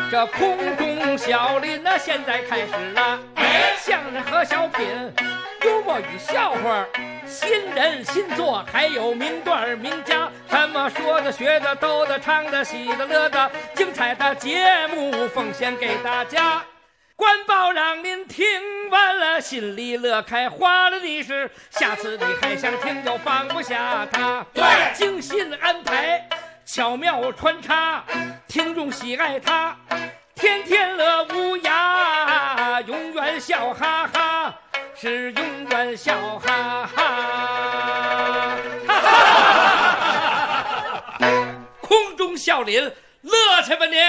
这空中小林呢，现在开始了。相声和小品，幽默与笑话，新人新作，还有名段名家，什么说的、学的、逗的、唱的、喜的、乐的，精彩的节目奉献给大家。官报让您听完了，心里乐开花了的是，下次你还想听就放不下它。对，精心安排，巧妙穿插，听众喜爱它，天天乐无涯，永远笑哈哈，是永远笑哈哈。空中笑林，乐去吧您！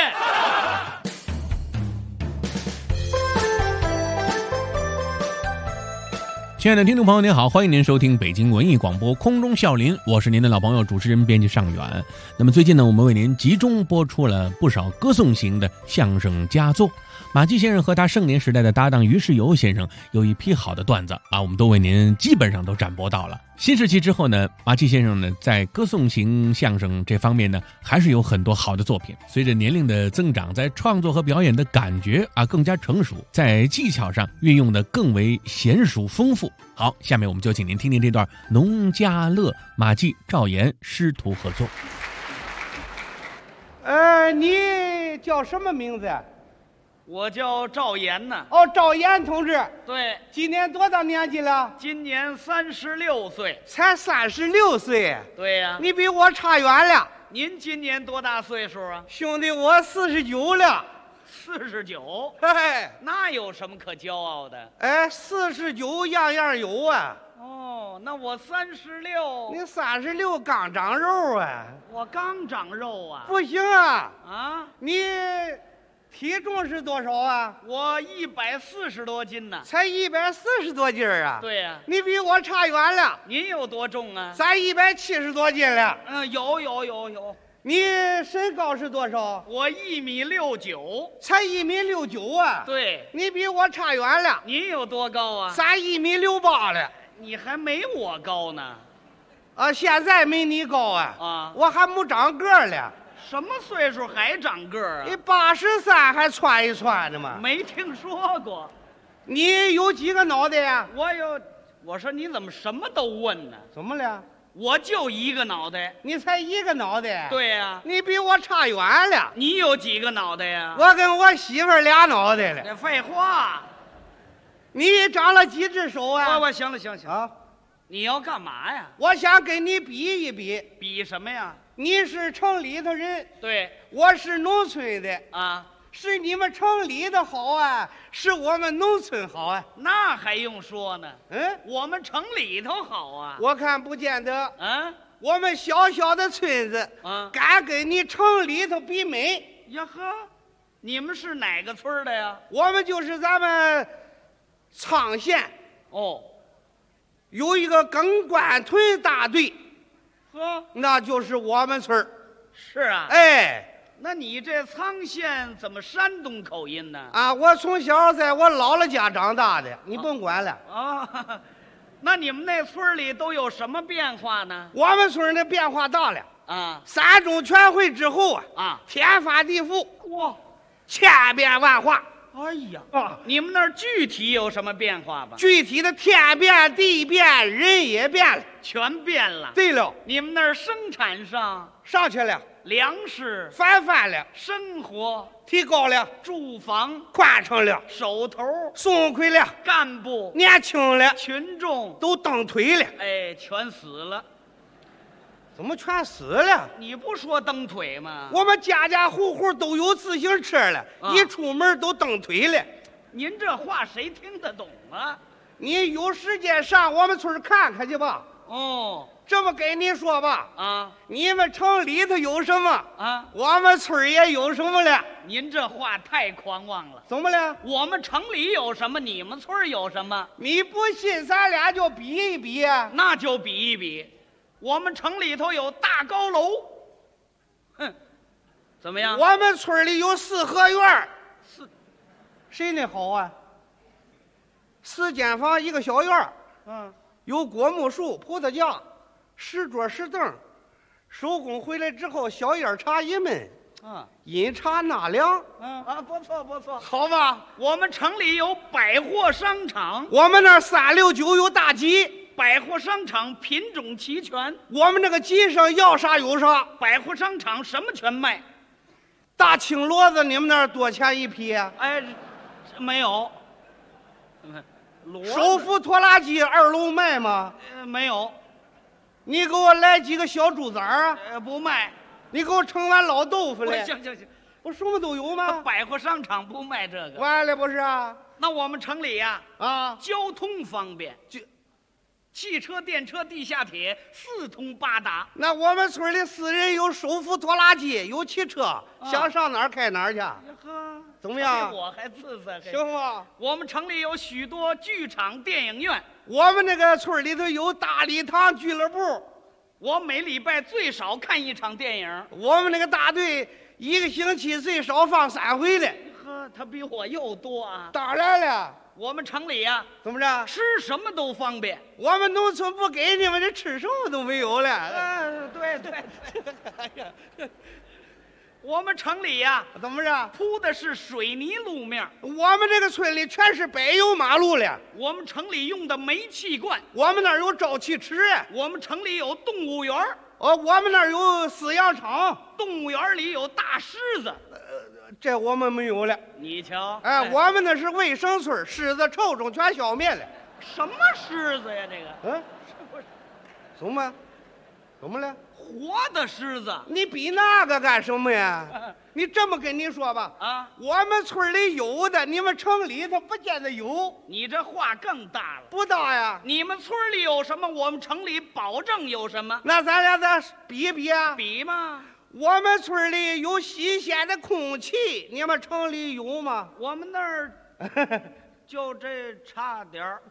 亲爱的听众朋友您好，欢迎您收听北京文艺广播空中笑林，我是您的老朋友主持人编辑尚远。那么最近呢，我们为您集中播出了不少歌颂型的相声佳作。马季先生和他盛年时代的搭档于世友先生有一批好的段子啊，我们都为您基本上都展播到了。新时期之后呢，马季先生呢在歌颂型相声这方面呢还是有很多好的作品。随着年龄的增长，在创作和表演的感觉啊更加成熟，在技巧上运用的更为娴熟丰富。好，下面我们就请您听听这段农家乐马季赵岩师徒合作。 你叫什么名字？ 我叫赵岩呢。 哦，赵岩同志。 对， 今年多大年纪了？ 今年36岁。 才36岁。 对呀。 你比我差远了。 您今年多大岁数啊？ 兄弟，我49了。 49？ 嘿， 那有什么可骄傲的 ？49样样有啊。 哦，那我36。 你36刚长肉啊。 我刚长肉啊。 不行啊。 啊？ 你体重是多少啊？ 我140多斤呢。 才140多斤啊？ 对呀。 你比我差远了。 您有多重啊？ 咱170多斤了。 有。 你身高是多少？ 我1.69米。 才1.69米啊？ 对。 你比我差远了。 您有多高啊？ 咱1.68米了。 你还没我高呢。 啊，现在没你高啊。 啊， 我还没长个儿了。 什么岁数还长个儿啊？ 你83还窜一窜的吗？ 没听说过。 你有几个脑袋呀？ 我说你怎么什么都问呢？ 怎么了？ 我就一个脑袋。 你才一个脑袋？ 对呀。 你比我差远了。 你有几个脑袋呀？ 我跟我媳妇儿俩脑袋了。 废话。 你长了几只手啊？ 行了啊！你要干嘛呀？ 我想跟你比一比。 比什么呀？ 你是城里头人， 对， 我是农村的啊。 是你们城里的好啊，是我们农村好啊？ 那还用说呢。 我们城里头好啊。 我看不见得。我们小小的村子敢跟你城里头比美呀呵？你们是哪个村的呀？ 我们就是咱们沧县有一个耿官屯大队，那就是我们村儿。 是啊。那你这沧县怎么山东口音呢？ 啊，我从小在我姥姥家长大的，你甭管了。 那你们那村里都有什么变化呢？ 我们村的变化大了啊 ！3中全会之后天翻地覆， 哇， 千变万化。 哎呀你们那儿具体有什么变化吧？ 具体的天变地变，人也变了， 全变了。 对了， 你们那儿生产上去了， 粮食翻了， 生活提高了， 住房宽敞了， 手头松快了， 干部年轻了， 群众都蹬腿了。 全死了。 怎么全死了？ 你不说蹬腿吗？ 我们家家户户都有自行车了，一出门都蹬腿了。 您这话谁听得懂啊？ 你有时间上我们村看看去吧。这么跟你说吧，你们城里头有什么我们村也有什么了。 您这话太狂妄了。 怎么了？ 我们城里有什么，你们村有什么？ 你不信，咱俩就比一比啊。 那就比一比。我们城里头有大高楼，怎么样？ 我们村里有4合院，谁那好啊？4间房1个小院，有果木树、葡萄架、10桌10凳，收工回来之后小烟茶一闷。 饮茶纳凉。 不错不错， 好吧。 我们城里有百货商场， 我们那儿369有大集， 百货商场品种齐全， 我们那个集上要啥有啥。 百货商场什么全卖。 大青骡子你们那儿多钱一匹啊？ 哎，没有。 手扶拖拉机2楼卖吗？ 没有。 你给我来几个小猪崽儿啊？ 不卖。 你给我盛碗老豆腐来。 行， 我什么都有吗？ 百货商场不卖这个。 完了不是啊？ 那我们城里呀，交通方便，汽车、电车、地下铁4通8达。 那我们村里私人有手扶拖拉机，有汽车，想上哪儿开哪儿去。怎么样？ 我还自在。 行吗？ 我们城里有许多剧场、电影院。 我们那个村里头有大礼堂俱乐部， 我每礼拜最少看1场电影。 我们那个大队1个星期最少放3回来。 他比我又多啊！ 当然了。 我们城里呀， 怎么着？ 吃什么都方便。 我们农村不给你们，这吃什么都没有了。 对。我们城里呀， 怎么着？ 铺的是水泥路面。 我们这个村里全是柏油马路了。 我们城里用的煤气罐。 我们那儿有沼气池。 我们城里有动物园。 我们那儿有饲养场。 动物园里有大狮子。 这我们没有了。 你瞧， 我们那是卫生村，狮子臭虫全消灭了。 什么狮子呀？这个， 怎么？怎么了？ 活的狮子。 你比那个干什么呀？你这么跟你说吧，我们村里有的，你们城里头不见得有。 你这话更大了。 不大呀？ 你们村里有什么，我们城里保证有什么。 那咱俩再比一比啊？ 比嘛。 我们村里有新鲜的空气，你们城里有吗？ 我们那儿就这差点儿。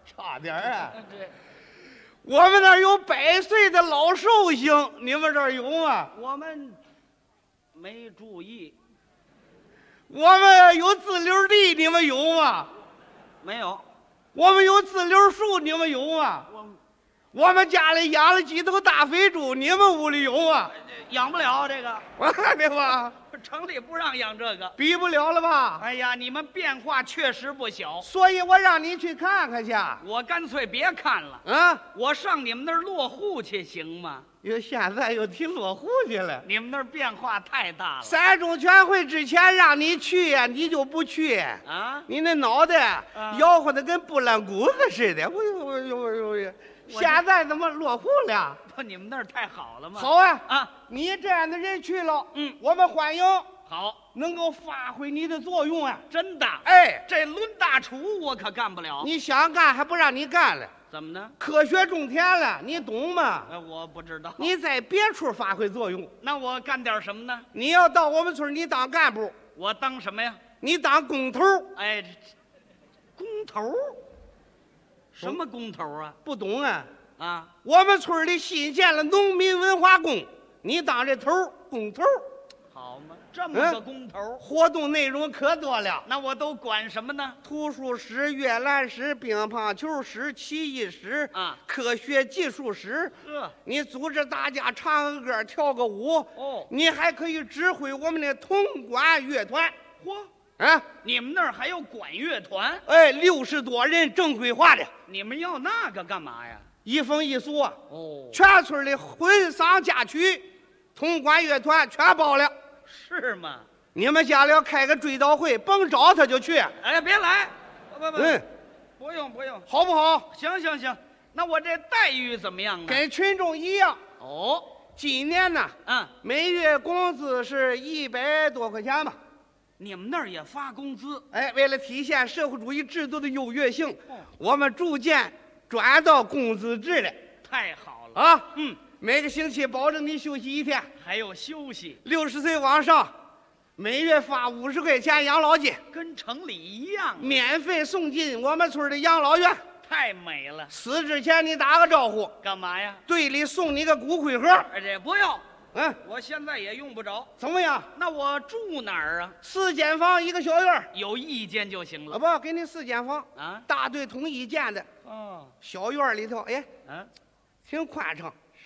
我们那儿有100岁的老寿星，你们这儿有吗？ 我们没注意。 我们有自留地，你们有吗？ 没有。 我们有自留树，你们有吗？我们家里养了几头大肥猪，你们屋里有吗？ 养不了这个。 对吧？ 城里不让养这个。 比不了了吧？ 哎呀，你们变化确实不小， 所以我让你去看看去。 我干脆别看了。我上你们那儿落户去行吗？ 现在又提落户去了。 你们那儿变化太大了。 3中全会之前让你去呀，你就不去啊？你那脑袋摇晃的跟拨浪鼓子似的。现在怎么落户了？ 不，你们那儿太好了吗？ 好啊！你这样的人去了，我们欢迎。 好， 能够发挥你的作用啊！ 真的。这抡大锄我可干不了。 你想干还不让你干了？ 怎么呢？ 科学种田了，你懂吗？ 我不知道。 你在别处发挥作用。 那我干点什么呢？ 你要到我们村，你当干部。 我当什么呀？ 你当工头。 工头？什么工头啊？ 不懂啊？ 我们村里新建了农民文化宫，你当这头工头。 好嘛，这么个工头， 活动内容可多了。 那我都管什么呢？ 图书室、阅览室、乒乓球室、棋艺室科学技术室。你组织大家唱个歌、跳个舞。你还可以指挥我们的铜管乐团。 你们那儿还有管乐团 ？60多人正规化的。 你们要那个干嘛呀？ 一风一俗啊！全村的婚丧嫁娶，铜管乐团全包了。 是吗？ 你们家里要开个追悼会，甭找他就去。 别来！不用， 好不好？ 行，那我这待遇怎么样呢？ 跟群众一样。今年呢，每月工资是100多块钱吧。 你们那儿也发工资？ 为了体现社会主义制度的优越性，我们逐渐转到工资制了。 太好了每个星期保证你休息1天， 还有休息。 60岁往上，每月发50块钱养老金， 跟城里一样， 免费送进我们村的养老院。 太美了！ 死之前你打个招呼。 干嘛呀？ 队里送你个骨灰盒。 这不要。我现在也用不着。 怎么样？ 那我住哪儿啊 ？4间房1个小院， 有1间就行了。 不，给你4间房大队统一建的。小院里头，挺宽敞。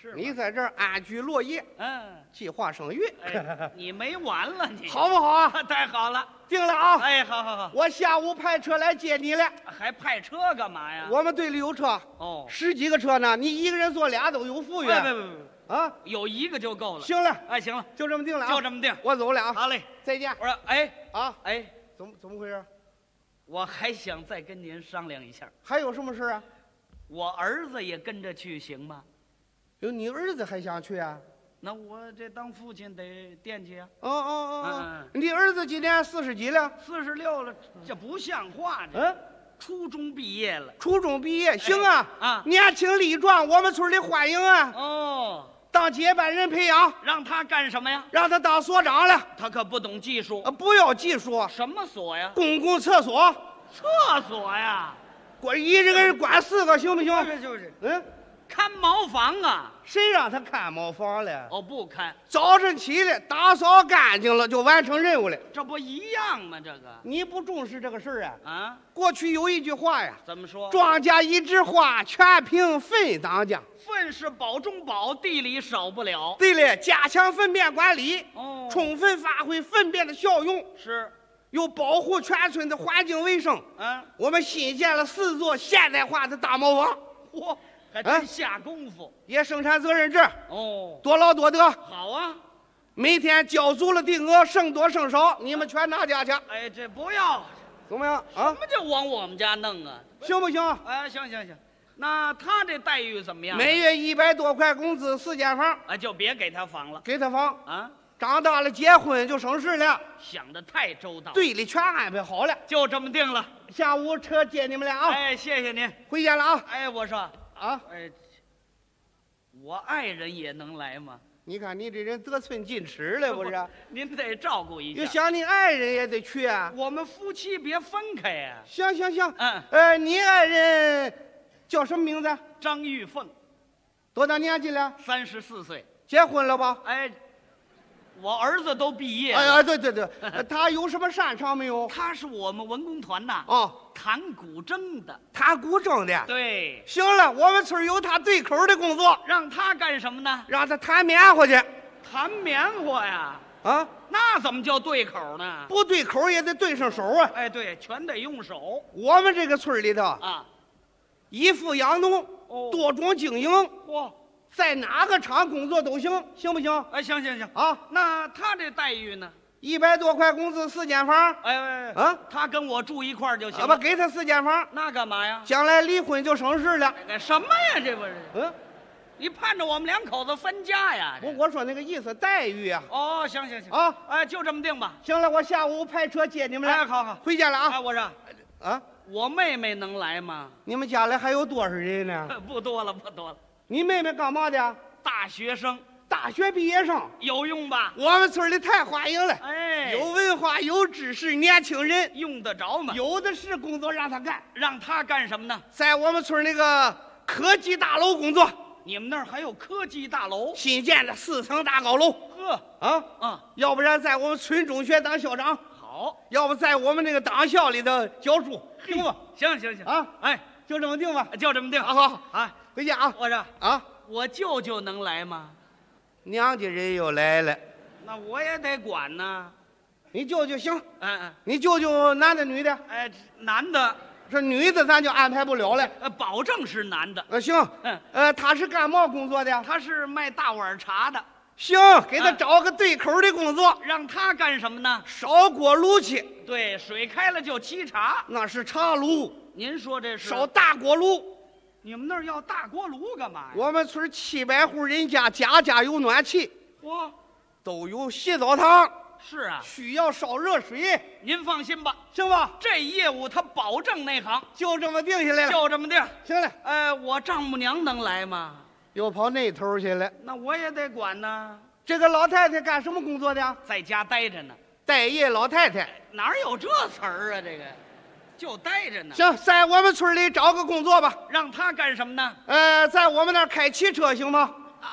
是你在这儿安居乐业，计划生育。 你没完了你， 好不好啊？ 太好了， 定了啊！ 哎，好， 我下午派车来接你了。 还派车干嘛呀？ 我们队里有车，10几个车呢，你一个人坐俩都有富裕。 不， 啊， 有一个就够了。 行了， 哎，行了， 就这么定了啊， 就这么定。 我走了啊， 好嘞， 再见。 我说， 怎么回事？ 我还想再跟您商量一下。 还有什么事啊？ 我儿子也跟着去行吗？ 有你儿子还想去啊？ 那我这当父亲得惦记啊。 你儿子今年40几了 ？46了，这不像话。初中毕业了。 初中毕业，行啊，年轻力壮，我们村里欢迎啊。当接班人培养。 让他干什么呀？ 让他当所长了。 他可不懂技术。 不要技术。 什么所呀？ 公共厕所。 厕所呀？ 一个人管4个行不行？ 就是。看茅房啊？ 谁让他看茅房了？ 不看。 早晨起来打扫干净了就完成任务了。 这不一样吗？这个你不重视这个事儿啊？ 过去有一句话呀， 怎么说？ 庄稼一枝花，全凭粪当家。 粪是宝中宝，地里少不了。 对了，加强粪便管理，充分发挥粪便的效用， 是又保护全村的环境卫生。我们新建了4座现代化的大茅房。 嚯！还真下功夫， 也生产责任制。多劳多得。 好啊， 每天交足了的额，剩多剩少，你们全拿家去。 这不要， 怎么样啊？ 什么就往我们家弄啊？ 行不行？ 行。那他这待遇怎么样？ 每月100多块工资，4间房。 就别给他房了， 给他房啊。 长大了结婚就省事了， 想得太周到。 队里全安排好了， 就这么定了。 下午车接你们俩啊。 谢谢您， 回见了啊。 我说。 哎， 我爱人也能来吗？ 你看你这人得寸进尺了，不是？ 您得照顾一下。 就想你爱人也得去啊。 我们夫妻别分开呀。 行。你爱人叫什么名字？ 张玉凤。 多大年纪了 ？34岁。 结婚了吧？ 我儿子都毕业了。 对，他有什么擅长没有？ 他是我们文工团呐。弹古筝的。 弹古筝的。 对。 行了，我们村有他对口的工作。 让他干什么呢？ 让他弹棉花去。 弹棉花呀？那怎么叫对口呢？ 不对口也得对上手啊。 对，全得用手。 我们这个村里头以富养农，多种经营。在哪个厂工作都行，行不行？ 行啊。 那他这待遇呢 ？100多块工资，4间房。 他跟我住一块儿就行。 不给他4间房， 那干嘛呀？ 将来离婚就省事了。 什么呀？这不是？你盼着我们2口子分家呀？ 我说那个意思，待遇啊。 行啊。 就这么定吧。 行了，我下午派车接你们俩。 好， 回见了啊。 我说，我妹妹能来吗？ 你们家里还有多少人呢？ 不多了。 你妹妹干嘛的？ 大学生， 大学毕业生， 有用吧？ 我们村里太欢迎了。有文化有知识年轻人用得着吗？ 有的是工作让他干。 让他干什么呢？ 在我们村那个科技大楼工作。 你们那儿还有科技大楼？ 新建的4层大高楼。要不然在我们村中学当校长。 好。 要不在我们那个党校里头教书，行不？ 行啊。就这么定吧。 就这么定。 好。回见啊！ 我说我舅舅能来吗？ 娘家人又来了， 那我也得管呢。 你舅舅行，你舅舅男的女的？ 男的。 这女的咱就安排不了了。 保证是男的。 行。他是干嘛工作的？ 他是卖大碗茶的。 行，给他找个对口的工作。 让他干什么呢？ 烧锅炉去。 对，水开了就沏茶。 那是茶炉。 您说这是烧大锅炉。 你们那儿要大锅炉干嘛呀？ 我们村700户人家，家家有暖气，都有洗澡堂。 是啊， 需要烧热水。 您放心吧， 行吧？ 这业务他保证内行。 就这么定下来了。 就这么定。 行了。 我丈母娘能来吗？ 又跑那头去了。 那我也得管呢。 这个老太太干什么工作的？ 在家待着呢。 待业老太太。 哪有这词儿啊？这个。就待着呢。 行，在我们村里找个工作吧。 让他干什么呢？ 在我们那儿开汽车行吗？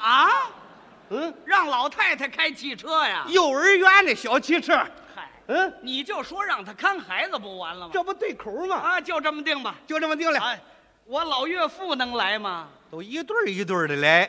让老太太开汽车呀？ 幼儿园的小汽车。 嗨，你就说让他看孩子不完了吗？ 这不对口吗？ 就这么定吧。 就这么定了。 我老岳父能来吗？ 都一对一对的来。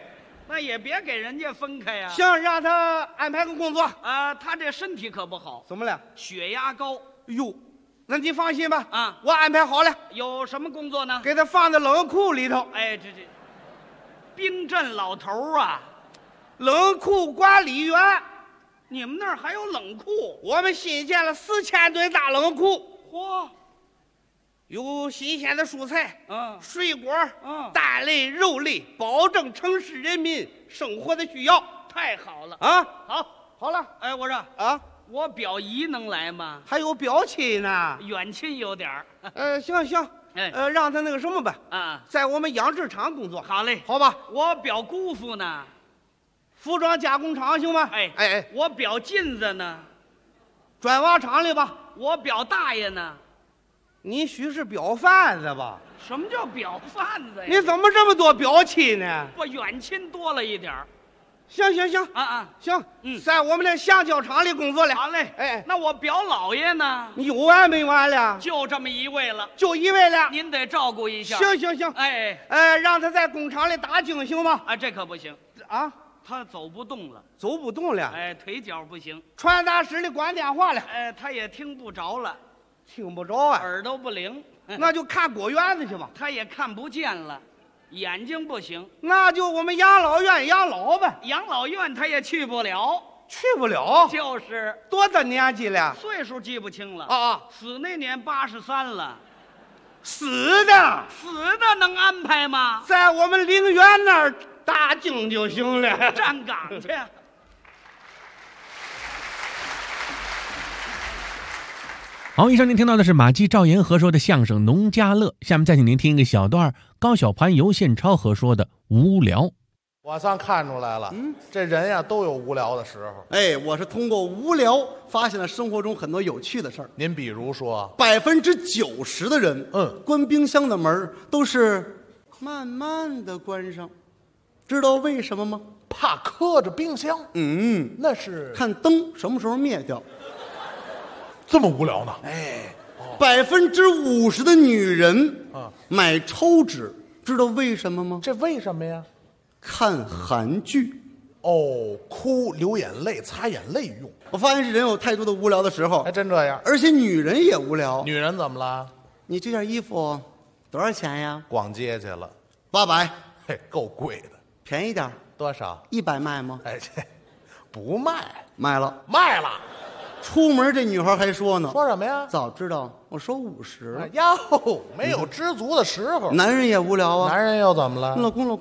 那也别给人家分开呀。 行，让他安排个工作。 他这身体可不好， 怎么了？ 血压高。 哟，那你放心吧。 啊， 我安排好了。 有什么工作呢？ 给他放在冷库里头。 哎，这冰镇老头啊， 冷库管理员。 你们那儿还有冷库？ 我们新建了4000吨大冷库。 嚯！ 有新鲜的蔬菜，水果，蛋类、肉类，保证城市人民生活的需要。 太好了啊！好了。 哎，我说啊， 我表姨能来吗？ 还有表亲呢， 远亲有点儿。 行，让他那个什么吧，在我们养殖场工作。 好嘞， 好吧。 我表姑父呢？ 服装加工厂行吗？ 哎，我表妗子呢？ 砖瓦厂里吧。 我表大爷呢？ 你许是表贩子吧？ 什么叫表贩子呀？ 你怎么这么多表亲呢？ 不，远亲多了一点儿。 行，行，在我们的橡胶厂里工作了。 好嘞，那我表姥爷呢？ 你有完没完了？ 就这么一位了， 就一位了。 您得照顾一下。 行，让他在工厂里打精行吗？ 这可不行啊， 他走不动了。 走不动了？ 腿脚不行。 传达室里关电话了。 他也听不着了。 听不着啊， 耳朵不灵， 那就看果园子去吧。 他也看不见了，眼睛不行， 那就我们养老院养老呗。 养老院他也去不了，就是多大年纪了？ 岁数记不清了死那年83了。 死的能安排吗？ 在我们陵园那儿打精就行了， 站岗去。 好，以上您听到的是马季、赵岩合说的相声《农家乐》，下面再请您听一个小段高晓攀、尤宪超合说的《无聊》。 我算看出来了，这人呀都有无聊的时候。 我是通过无聊发现了生活中很多有趣的事儿。 您比如说 ，90%的人，关冰箱的门都是慢慢的关上，知道为什么吗？ 怕磕着冰箱。那是看灯什么时候灭掉。 这么无聊呢 ？50%的女人买抽纸，知道为什么吗？ 这为什么呀？ 看韩剧。 哭流眼泪擦眼泪用。 我发现人有太多的无聊的时候， 还真这样。 而且女人也无聊。 女人怎么了？ 你这件衣服多少钱呀？ 逛街去了 ，800。 嘿，够贵的。 便宜点多少 ？100卖吗？ 这不卖。 卖了。出门这女孩还说呢， 说什么呀？ 早知道我收50。 哟，没有知足的时候。 男人也无聊啊。 男人又怎么了？ 老公，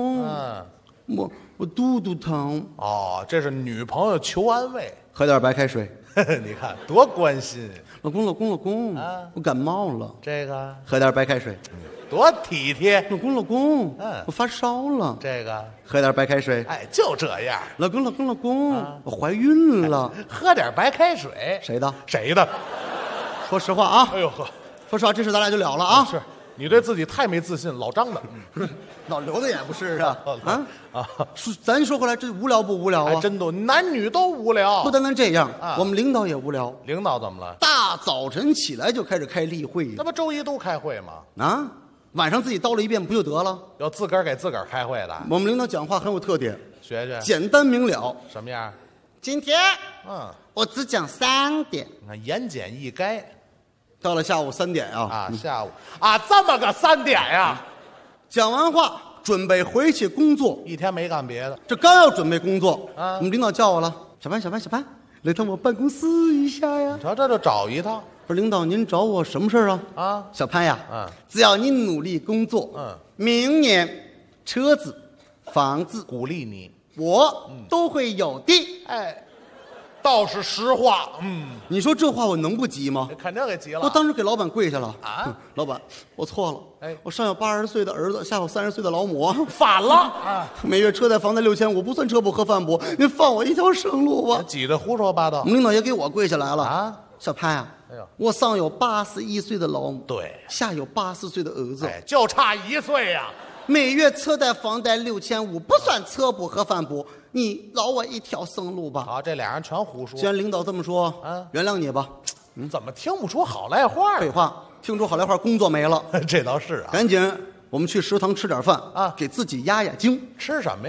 我肚肚疼。 这是女朋友求安慰， 喝点白开水。 你看多关心。 老公，我感冒了。 这个喝点白开水。 多体贴。 老公，我发烧了。 这个喝点白开水。 就这样。 老公，我怀孕了。 喝点白开水。 谁的？ 说实话啊。 哎呦呵， 说实话，这事咱俩就了了啊。 是你对自己太没自信，老张的。 老刘的也不是啊。咱说回来，这无聊不无聊啊？ 真的，男女都无聊。 不单单这样，我们领导也无聊。 领导怎么了？ 大早晨起来就开始开例会。 那不周一都开会吗？ 晚上自己叨了一遍不就得了？ 要自个儿给自个儿开会的。 我们领导讲话很有特点， 学简单明了。 什么样？ 今天我只讲3点。 你看言简意赅。 到了下午3点下午这么个3点呀！ 讲完话准备回去工作， 一天没干别的。 这刚要准备工作我们领导叫我了，小潘，来趟我办公室一下呀。 你瞧，这就找一趟。 不是领导，您找我什么事儿啊？小潘呀，只要你努力工作，明年车子、房子， 鼓励你， 我都会有的。 倒是实话。 你说这话我能不急吗？ 肯定给急了。 我当时给老板跪下了老板，我错了。我上有80岁的儿子，下有30岁的老母， 反了每月车贷房贷6500，不算车补和饭补，您放我一条生路吧。 挤得胡说八道。 领导也给我跪下来了小潘呀，我上有81岁的老母， 对， 下有80岁的儿子， 就差1岁呀。 每月车贷房贷6500，不算车补和饭补，你饶我一条生路吧。 好，这俩人全胡说。 既然领导这么说，原谅你吧。 你怎么听不出好赖话？ 废话，听出好赖话，工作没了。 这倒是赶紧，我们去食堂吃点饭啊， 给自己压压惊。 吃什么呀？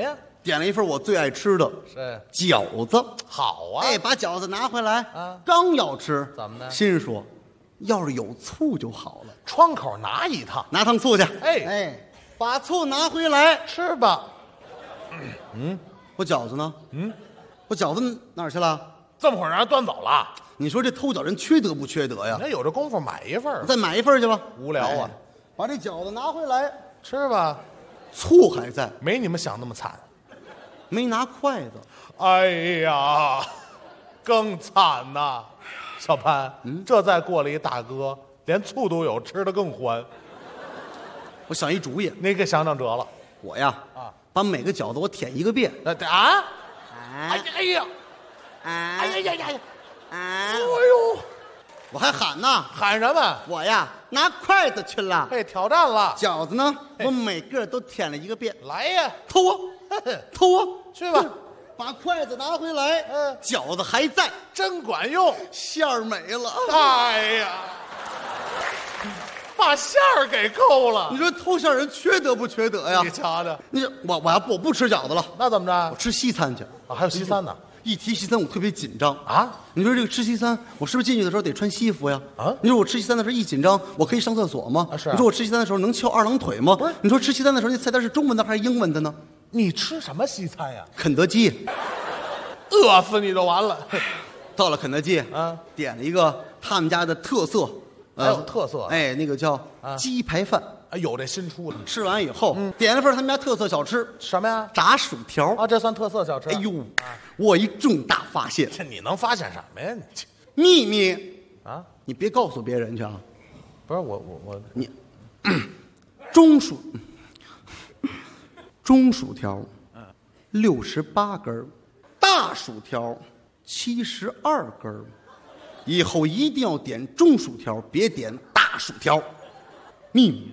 点了一份我最爱吃的是饺子。 好啊， 哎，把饺子拿回来，刚要吃， 怎么呢？ 心说，要是有醋就好了。 窗口拿一趟， 拿趟醋去。 哎， 把醋拿回来吃吧。 我饺子呢？我饺子哪儿去了？ 这么会儿让人端走了？ 你说这偷饺人缺德不缺德呀？ 那有这功夫买一份， 再买一份去吧。 无聊啊！ 把这饺子拿回来， 吃吧。 醋还在， 没你们想那么惨。 没拿筷子。 哎呀，更惨呐！小潘，这再过来一大哥，连醋都有，吃的更欢。 我想一主意， 你给想辙了。 我呀，把每个饺子我舔一个遍。 啊！哎呀！哎呀！哎呀呀呀呀！哎呦！ 我还喊呢， 喊什么？ 我呀拿筷子去了。 被挑战了。 饺子呢，我每个都舔了一个遍。 来呀， 偷啊，偷啊， 去吧。 把筷子拿回来，饺子还在， 真管用， 馅儿没了。 哎呀，把馅儿给扣了。 你说偷馅人缺德不缺德呀？ 你瞧瞧， 你说我不吃饺子了， 那怎么着？ 我吃西餐去。 还有西餐呢。 一提西餐我特别紧张啊！ 你说这个吃西餐，我是不是进去的时候得穿西服呀？ 啊！ 你说我吃西餐的时候一紧张，我可以上厕所吗？ 是。 你说我吃西餐的时候能翘二郎腿吗？不是。你说吃西餐的时候那菜单是中文的还是英文的呢？ 你吃什么西餐呀？ 肯德基， 饿死你就完了。 到了肯德基，点了一个他们家的特色， 还有特色， 哎，那个叫鸡排饭。 有这新出的。 吃完以后，点了份他们家特色小吃， 什么呀？ 炸薯条啊，这算特色小吃。 哎呦，我一重大发现。 这你能发现什么呀？ 秘密啊！ 你别告诉别人去啊！ 不是我你中薯条，68根，大薯条72根。以后一定要点中薯条，别点大薯条。秘密。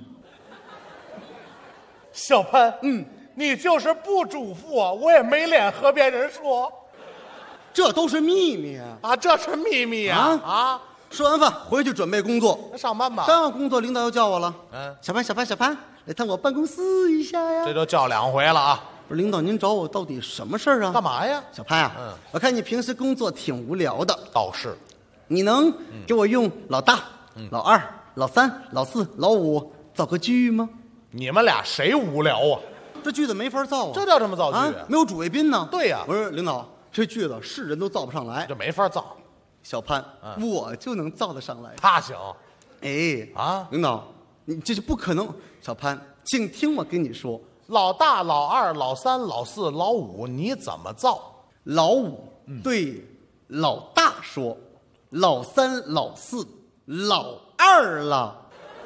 小潘，你就是不嘱咐我，我也没脸和别人说。 这都是秘密啊！这是秘密啊！ 吃完饭回去准备工作， 那上班吧。 刚要工作，领导又叫我了。小潘，来探我办公室一下呀。 这都叫2回了啊！ 不是领导，您找我到底什么事儿啊？ 干嘛呀？ 小潘啊，我看你平时工作挺无聊的。 倒是， 你能给我用老大、老二、老三、老四、老五造个句吗？ 你们俩谁无聊啊？ 这句子没法造啊！ 这叫什么造句？ 没有主谓宾呢。 对呀。 我说领导，这句子是人都造不上来， 这没法造。 小潘，我就能造得上来。 他行。 哎领导，你这是不可能。小潘，请听我跟你说， 老大、老二、老三、老四、老五，你怎么造？ 老五对老大说，老三、老四、老二了。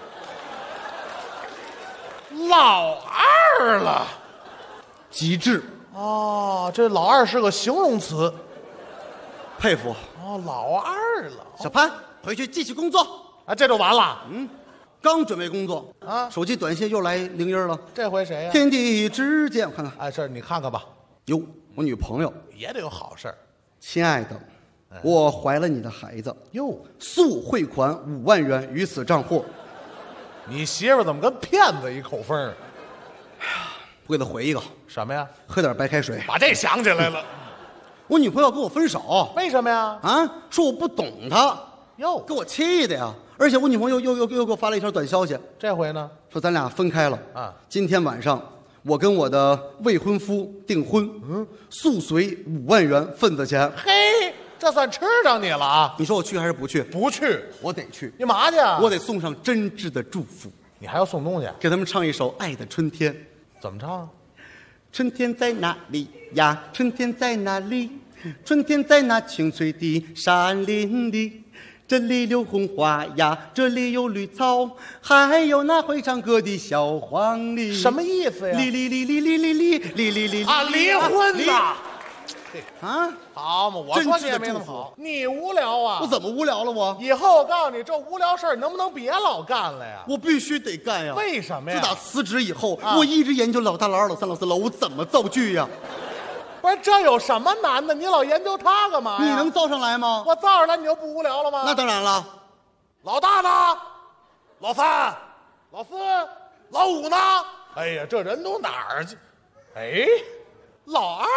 老二了， 极致哦！这老二是个形容词， 佩服哦！老二了， 小潘回去继续工作啊！这就完了， 刚准备工作啊， 手机短信又来铃音了。 这回谁呀？ 天地之间，我看看， 哎，这你看看吧。 哟，我女朋友也得有好事儿。 亲爱的，我怀了你的孩子， 哟， 速汇款5万元于此账户。 你媳妇怎么跟骗子一口风儿？ 我给她回一个什么呀？ 喝点白开水。 把这想起来了。 我女朋友跟我分手， 为什么呀？ 说我不懂她， 哟， 给我气的呀！而且我女朋友又给我发了一条短消息， 这回呢， 说咱俩分开了啊。 今天晚上我跟我的未婚夫订婚，速随5万元份子钱。 嘿，这算吃着你了啊！ 你说我去还是不去？ 不去， 我得去。 你嘛去啊？ 我得送上真挚的祝福。 你还要送东西？ 给他们唱一首《爱的春天》。 怎么唱？ 春天在哪里呀？春天在哪里？春天在那青翠的山林里。这里有红花呀，这里有绿草，还有那会唱歌的小黄鹂。 什么意思呀？ 离啊，离婚呐！ 啊， 好嘛，我说你也没那么好，你无聊啊？ 我怎么无聊了？我以后我告诉你，这无聊事儿能不能别老干了呀？ 我必须得干呀！ 为什么呀？ 自打辞职以后，我一直研究老大、老二、老三、老四、老五怎么造句呀。 不是，这有什么难的？你老研究它干嘛呀？ 你能造上来吗？ 我造上来，你就不无聊了吗？ 那当然了。 老大呢？老三、老四、老五呢？哎呀，这人都哪儿去？哎， 老二。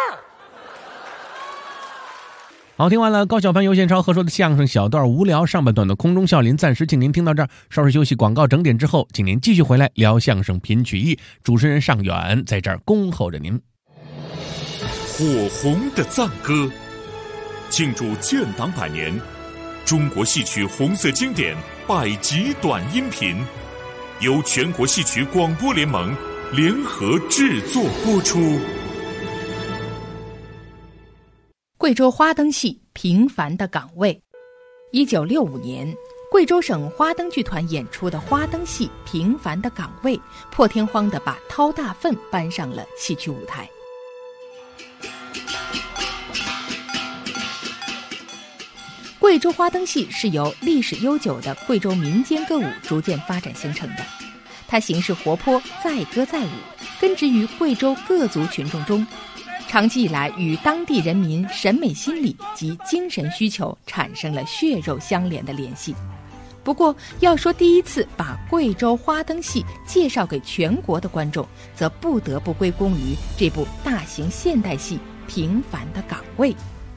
好，听完了高晓攀、尤宪超合说的相声小段无聊，上半段的空中笑林暂时请您听到这儿，稍事休息，广告整点之后，请您继续回来聊相声品曲艺，主持人尚远在这儿恭候着您。 火红的赞歌，庆祝建党100年，中国戏曲红色经典100集短音频，由全国戏曲广播联盟联合制作播出。 贵州花灯戏《平凡的岗位》，1965年，贵州省花灯剧团演出的花灯戏《平凡的岗位》，破天荒地把掏大粪搬上了戏曲舞台。贵州花灯戏是由历史悠久的贵州民间歌舞逐渐发展形成的，它形式活泼，载歌载舞，根植于贵州各族群众中。长期以来与当地人民审美心理及精神需求产生了血肉相连的联系。不过要说第一次把贵州花灯戏介绍给全国的观众，则不得不归功于这部大型现代戏《平凡的岗位》。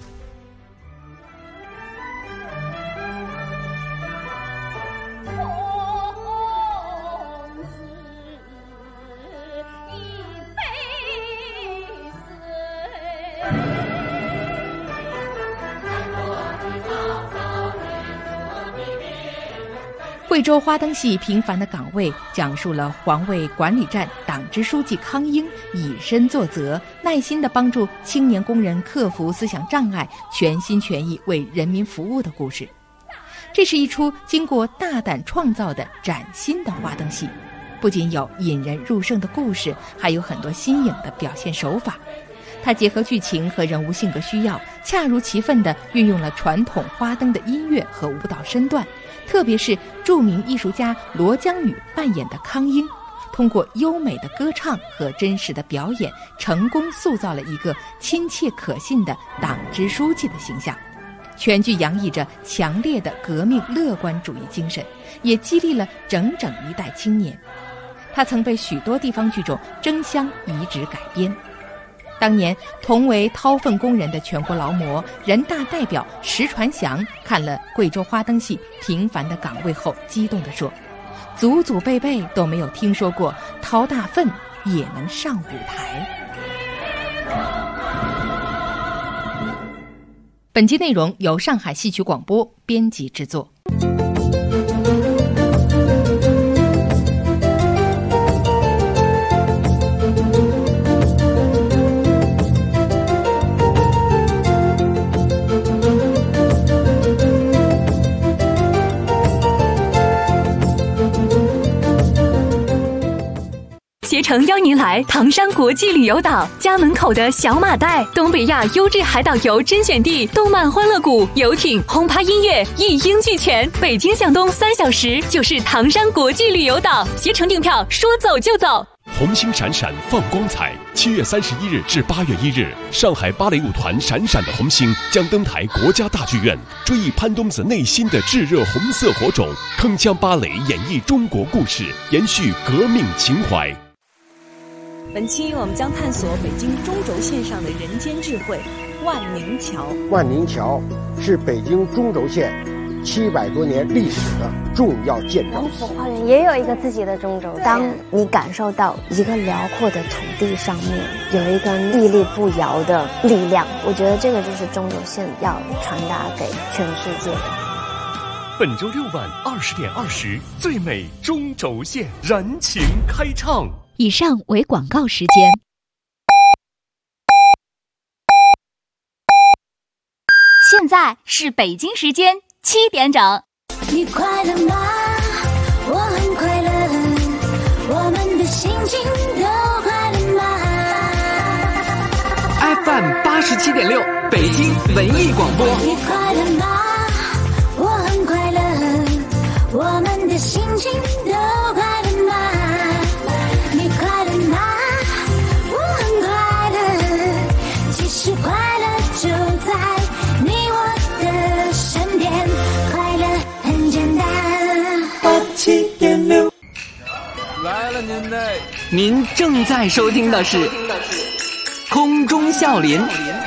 贵州花灯戏《平凡的岗位》讲述了环卫管理站党支书记康英以身作则，耐心地帮助青年工人克服思想障碍，全心全意为人民服务的故事。这是一出经过大胆创造的崭新的花灯戏，不仅有引人入胜的故事，还有很多新颖的表现手法。它结合剧情和人物性格需要，恰如其分地运用了传统花灯的音乐和舞蹈身段，特别是著名艺术家罗江宇扮演的康英，通过优美的歌唱和真实的表演，成功塑造了一个亲切可信的党支书记的形象。全剧洋溢着强烈的革命乐观主义精神，也激励了整整一代青年。它曾被许多地方剧种争相移植改编。当年同为掏粪工人的全国劳模、人大代表石传祥看了贵州花灯戏《平凡的岗位》后，激动地说：“祖祖辈辈都没有听说过掏大粪也能上舞台。”本期内容由上海戏曲广播编辑制作。 携程邀您来唐山国际旅游岛，家门口的小马代，东北亚优质海岛游甄选地，动漫欢乐谷，游艇，轰趴音乐，一应俱全。北京向东3小时就是唐山国际旅游岛，携程订票说走就走。 红星闪闪放光彩，7月31日至8月1日，上海芭蕾舞团闪闪的红星将登台国家大剧院，追忆潘冬子内心的炙热红色火种，铿锵芭蕾演绎中国故事，延续革命情怀。 本期我们将探索北京中轴线上的人间智慧——万宁桥。 万宁桥是北京中轴线700多年历史的重要建筑。王府花园也有一个自己的中轴线。当你感受到一个辽阔的土地上面有一个屹立不摇的力量，我觉得这个就是中轴线要传达给全世界的。 本周6晚20点20，最美中轴线燃情开唱。 以上为广告时间。 现在是北京时间7点整。 你快乐吗？我很快乐，我们的心情都快乐吗 ？FM87.6，北京文艺广播。 你快乐吗？我很快乐，我们的心情都快乐吗？你快乐吗？我很快乐，其实快乐就在你我的身边，快乐很简单。87.6 来了您正在收听的是空中笑林。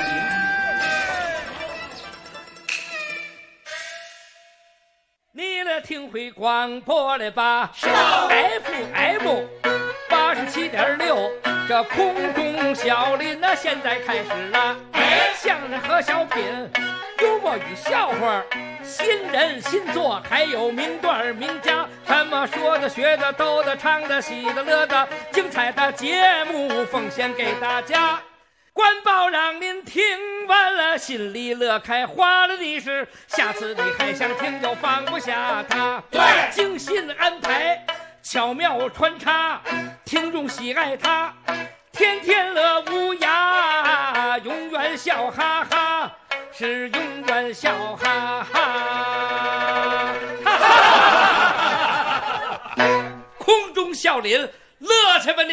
你来听会广播了吧？FM 87.6，这空中笑林那现在开始了。相声和小品，幽默与笑话，新人新作，还有名段名家，什么说的、学的、逗的、唱的、喜的、乐的，精彩的节目奉献给大家。官报让您听完了心里乐开花了的是，下次你还想听就放不下它。对，精心安排，巧妙穿插，听众喜爱它，天天乐无涯，永远笑哈哈，是永远笑哈哈，哈哈哈哈！空中笑林，乐去吧您！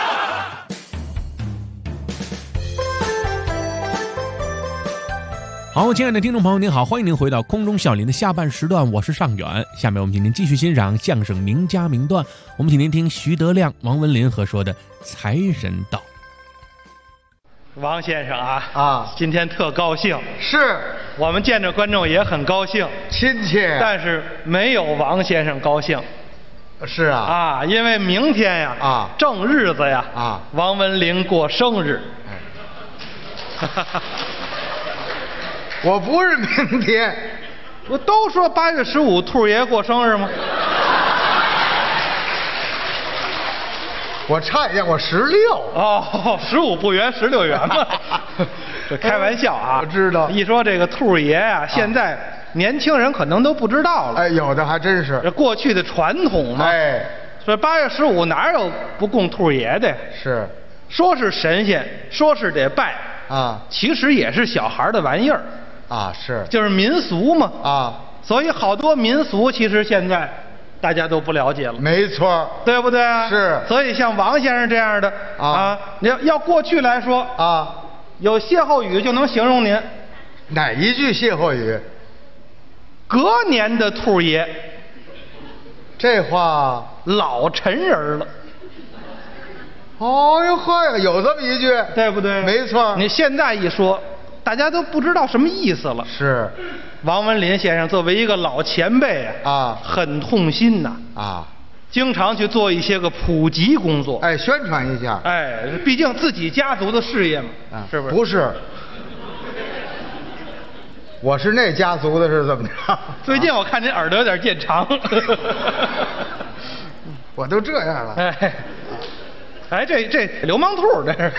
好，亲爱的听众朋友您好，欢迎您回到空中笑林的下半时段，我是尚远。下面我们请您继续欣赏相声名家名段，我们请您听徐德亮、王文林合说的《财神到》。 王先生啊，今天特高兴， 是我们见着观众也很高兴， 亲切， 但是没有王先生高兴。 是啊， 因为明天呀，正日子呀，王文林过生日。 我不是明天， 我都说8月15兔爷过生日吗？ 我差一点，我16。 哦，15不圆16圆嘛。这开玩笑啊， 我知道。 一说这个兔爷啊，现在年轻人可能都不知道了。 哎，有的还真是。 这过去的传统嘛。 哎， 所以8月15哪有不供兔爷的？ 是， 说是神仙，说是得拜啊， 其实也是小孩的玩意儿。 啊，是， 就是民俗嘛， 所以好多民俗其实现在大家都不了解了， 没错， 对不对啊？ 是， 所以像王先生这样的要过去来说有歇后语就能形容您， 哪一句歇后语？ 隔年的兔爷， 这话老成人了。 哦哟呵，有这么一句， 对不对？ 没错， 你现在一说。大家都不知道什么意思了。 是， 王文林先生作为一个老前辈很痛心呐经常去做一些个普及工作， 哎，宣传一下， 哎，毕竟自己家族的事业嘛，是不是？ 不是，我是那家族的，是怎么着？ 最近我看您耳朵有点渐长， 我都这样了。 哎，这流氓兔这是。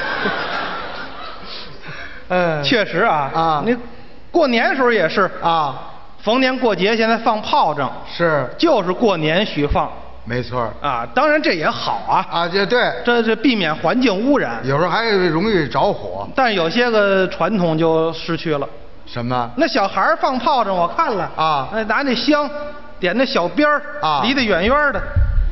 确实你过年时候也是逢年过节现在放炮仗是， 就是过年许放， 没错当然这也好对， 这避免环境污染， 有时候还容易着火， 但有些个传统就失去了。 什么？ 那小孩放炮仗我看了拿那香点那小边儿离得远远的，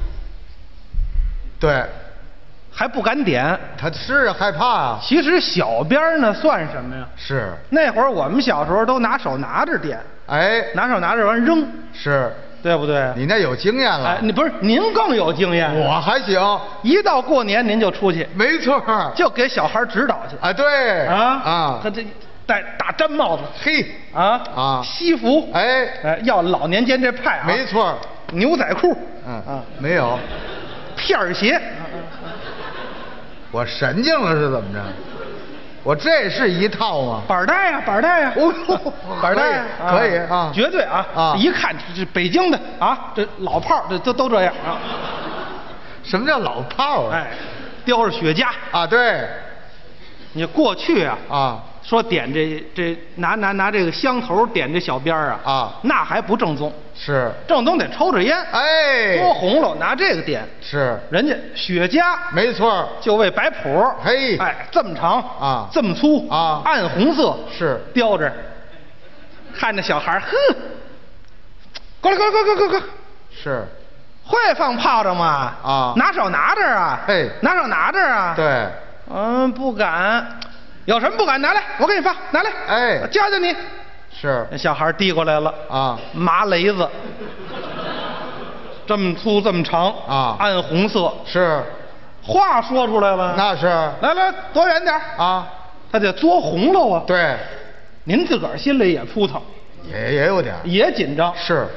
对。 还不敢点， 他是害怕其实小边呢算什么呀？ 是。 那会儿我们小时候都拿手拿着点， 哎， 拿手拿着完扔， 是， 对不对？ 你那有经验了。 哎，你不是您更有经验？ 我还行， 一到过年您就出去， 没错， 就给小孩指导去。 对他这戴大毡帽子， 嘿西服，哎，要老年间这派没错， 牛仔裤， 没有， 片儿鞋。 我神经了是怎么着？我这是一套吗？ 板带呀，板带呀，板带可以绝对一看这北京的这老炮这都这样什么叫老炮哎，叼着雪茄对， 你过去说点这拿这个香头点这小边儿那还不正宗， 是正宗得抽着烟， 哎， 多红了拿这个点， 是人家雪茄， 没错， 就为摆谱， 嘿， 哎，这么长这么粗暗红色是叼着，看着小孩哼，过来， 是会放炮仗吗？拿手拿着嘿， 拿手拿着对， 不敢。有什么不敢拿来？我给你放，拿来。 哎， 教教你。 是。 那小孩递过来了麻雷子，这么粗这么长暗红色是， 话说出来了。 那是。 来来，躲远点啊！ 他得嘬红了啊。 对， 您自个儿心里也扑腾， 也有点， 也紧张。 是。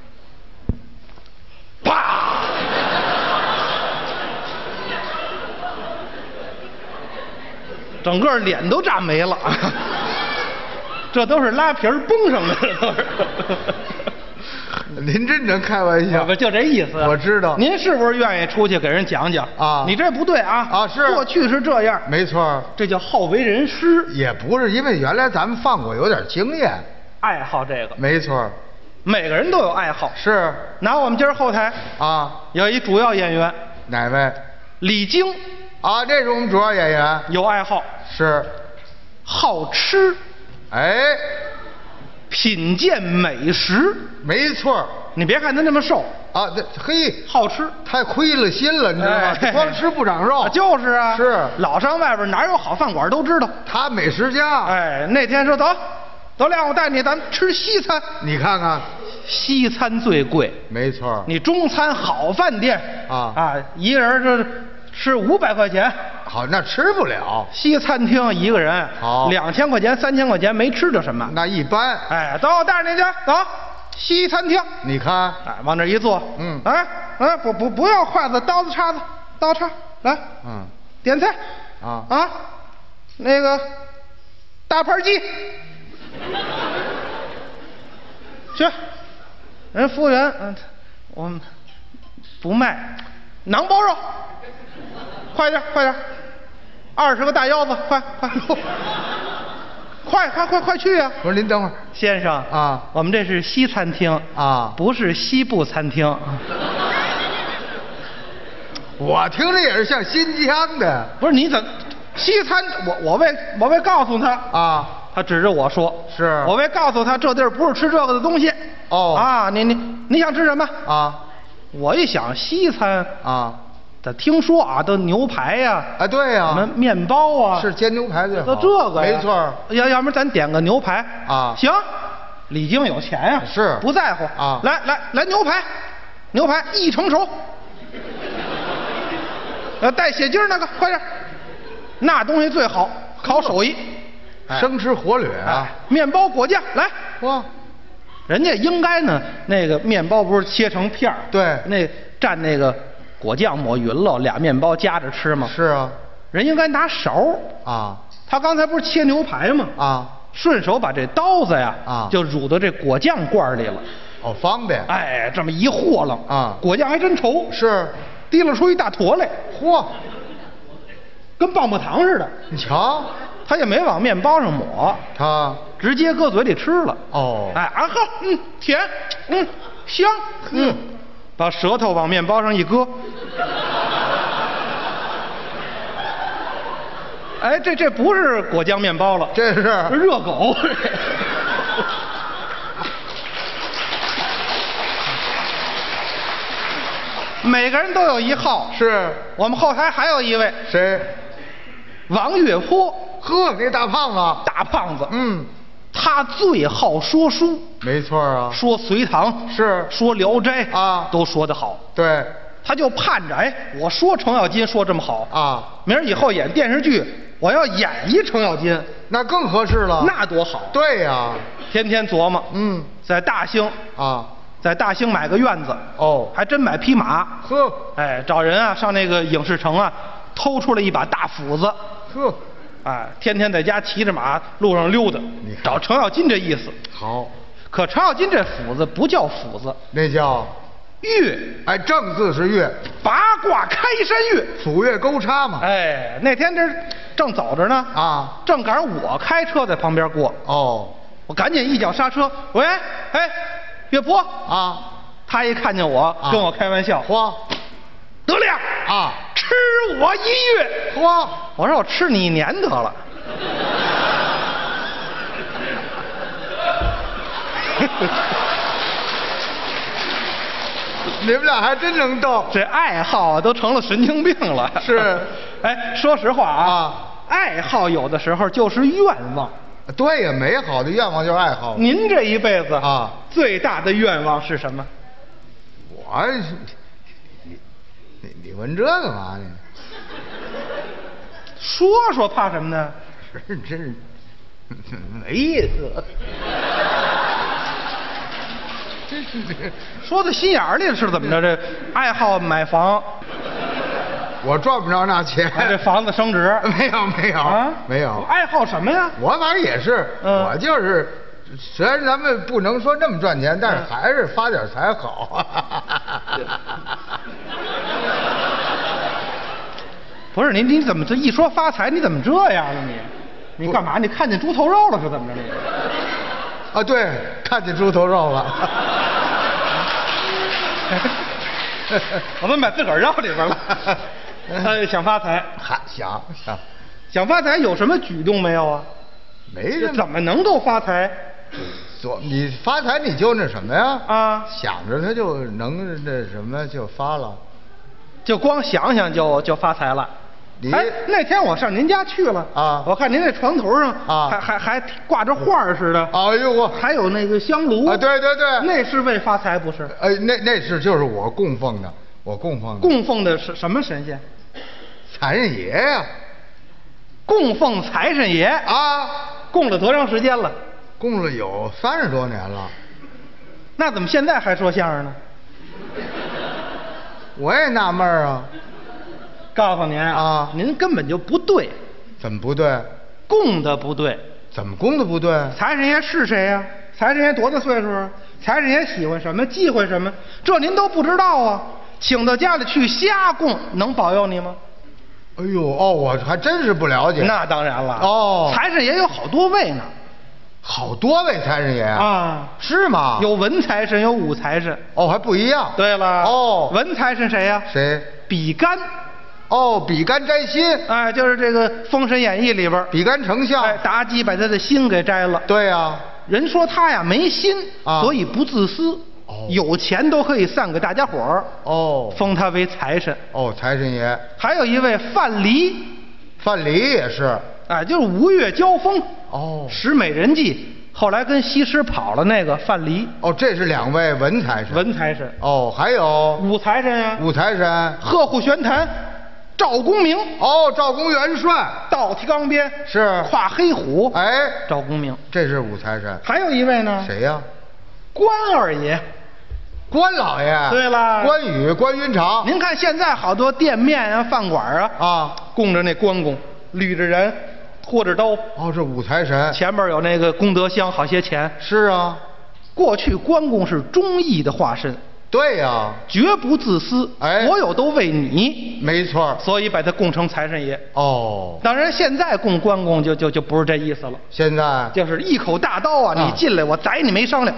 啪！整个脸都炸没了。这都是拉皮儿崩上的，这都是。 您真能开玩笑？ 不就这意思？ 我知道。 您是不是愿意出去给人讲讲啊？ 你这不对啊！ 啊，是过去是这样， 没错， 这叫好为人师。 也不是，因为原来咱们放过，有点经验， 爱好这个。 没错， 每个人都有爱好。 是。 拿我们今儿后台啊， 有一主要演员， 哪位？ 李菁。 啊，这是我们主要演员， 有爱好， 是， 好吃。 哎。 品鉴美食， 没错。 你别看他那么瘦啊，嘿， 好吃， 太亏了心了，你知道吗？光吃不长肉。 就是啊， 是老上外边哪有好饭馆都知道。 他美食家。 哎，那天说走亮，我带你咱们吃西餐。 你看看， 西餐最贵。 没错。 你中餐好饭店啊，一个人这吃500块钱。 好，那吃不了。 西餐厅一个人好 2000块钱、3000块钱没吃着什么。 那一般。 哎，走，我带着你去，走，西餐厅。 你看， 哎，往这一坐，不要筷子、刀子、叉子，刀叉来，点菜，那个大盘鸡，去，人服务员，我们不卖，馕包肉，快点，20个大腰子，快去呀！ 我说您等会儿， 先生啊，我们这是西餐厅啊， 不是西部餐厅。 我听着也是像新疆的， 不是你怎西餐？我为告诉他啊， 他指着我说， 是我为告诉他这地儿不是吃这个的东西。 哦啊，你想吃什么啊？ 我一想西餐啊。 听说啊，都牛排呀， 对呀， 什么面包啊， 是煎牛排最好。 都这个没错。 要不然咱点个牛排啊？ 行，李菁有钱呀， 是不在乎啊。 来牛排1成熟，带血筋那个，快点，那东西最好，考手艺， 生吃活掠啊。 面包果酱来， 哇， 人家应该呢，那个面包不是切成片儿， 对， 那蘸那个。果酱抹匀了，2面包夹着吃吗？ 是啊， 人应该拿勺啊。 他刚才不是切牛排吗？ 啊， 顺手把这刀子呀就乳到这果酱罐里了。 哦，方便。 哎，这么一和楞啊， 果酱还真稠， 是提溜出一大坨来。 嚯， 跟棒棒糖似的。 你瞧， 他也没往面包上抹， 他直接搁嘴里吃了。 哦， 哎啊呵，甜，香，把舌头往面包上一搁，哎，这不是果酱面包了， 这是热狗。每个人都有一号， 是我们后台还有一位， 谁？ 王月坡。 呵，那大胖子， 大胖子，他最好说书， 没错啊， 说隋唐是， 说聊斋啊， 都说得好。 对， 他就盼着，哎，我说程咬金说这么好啊， 明儿以后演电视剧，我要演一程咬金， 那更合适了， 那多好。 对呀， 天天琢磨，在大兴啊， 在大兴买个院子， 哦， 还真买匹马， 呵， 哎，找人啊上那个影视城啊，偷出来一把大斧子， 呵。 哎，天天在家骑着马路上溜达，找程咬金这意思。 好， 可程咬金这斧子不叫斧子， 那叫月。 哎，正字是月， 八卦开山月， 斧钺钩叉嘛。 哎，那天这正走着呢， 啊， 正赶上我开车在旁边过。 哦， 我赶紧一脚刹车，喂，哎，岳坡啊！ 他一看见我，跟我开玩笑， 嚯， 得亮啊！ 吃我1月， 嚯！ 我说我吃你1年得了。 你们俩还真能斗， 这爱好都成了神经病了。 是， 哎，说实话啊，爱好有的时候就是愿望。 对呀，美好的愿望就是爱好。 您这一辈子啊， 最大的愿望是什么？ 我，你问这干嘛呢？ 说说怕什么呢？ 真是没意思。 说到心眼儿里了是怎么着？这爱好买房， 我赚不着那钱。 这房子升值？ 没有啊，没有。 爱好什么呀？ 我反正也是，我就是，虽然咱们不能说那么赚钱，但是还是发点财好。 不是你怎么这一说发财，你怎么这样呢？你干嘛？你看见猪头肉了是怎么着？你啊，对，看见猪头肉了。 我们把自个儿绕里边了。想发财，想发财有什么举动没有啊？ 没什么。 怎么能够发财？ 你发财你就那什么呀？ 啊， 想着它就能那什么就发了， 就光想想就发财了。哎，那天我上您家去了啊，我看您那床头上啊，还挂着画似的。 哎呦我， 还有那个香炉啊，对对对， 那是为发财不是？ 那是就是我供奉的， 供奉的是什么神仙？ 财神爷呀。 供奉财神爷啊？ 供了多长时间了？ 供了有30多年了。 那怎么现在还说相声呢？ 我也纳闷啊。 告诉您啊，您根本就不对。 怎么不对？ 供的不对。 怎么供的不对？ 财神爷是谁呀？财神爷多大岁数啊？财神爷喜欢什么？忌讳什么？这您都不知道啊？请到家里去瞎供，能保佑你吗？ 哎呦我还真是不了解。 那当然了。财神爷有好多位呢。 好多位财神爷啊？ 是吗？ 有文财神，有武财神。 还不一样。 对了。文财神谁呀？ 谁？ 比干。 比干摘心， 哎，就是这个《封神演义》里边， 比干丞相， 妲己把他的心给摘了。 对呀， 人说他呀没心，所以不自私，有钱都可以散给大家伙儿。封他为财神。 财神爷。 还有一位范蠡， 范蠡也是， 哎，就是吴越交锋，使美人计，后来跟西施跑了那个范蠡。 这是2位文财神。 文财神。 还有武财神呀。 武财神， 贺护玄坛。赵公明。 赵公元帅。 倒提钢鞭。 是。 跨黑虎。 哎， 赵公明， 这是武财神。 还有一位呢。 谁呀？ 关二爷。 关老爷。 对了。 关羽、关云长。 您看现在好多店面啊、饭馆啊，供着那关公，捋着人，拖着刀。 这武财神。 前边有那个功德箱，好些钱。 是啊。 过去关公是忠义的化身。 对呀， 绝不自私，所有都为你， 没错， 所以把他供成财神爷。当然现在供关公就不是这意思了， 现在就是一口大刀啊，你进来我宰你没商量。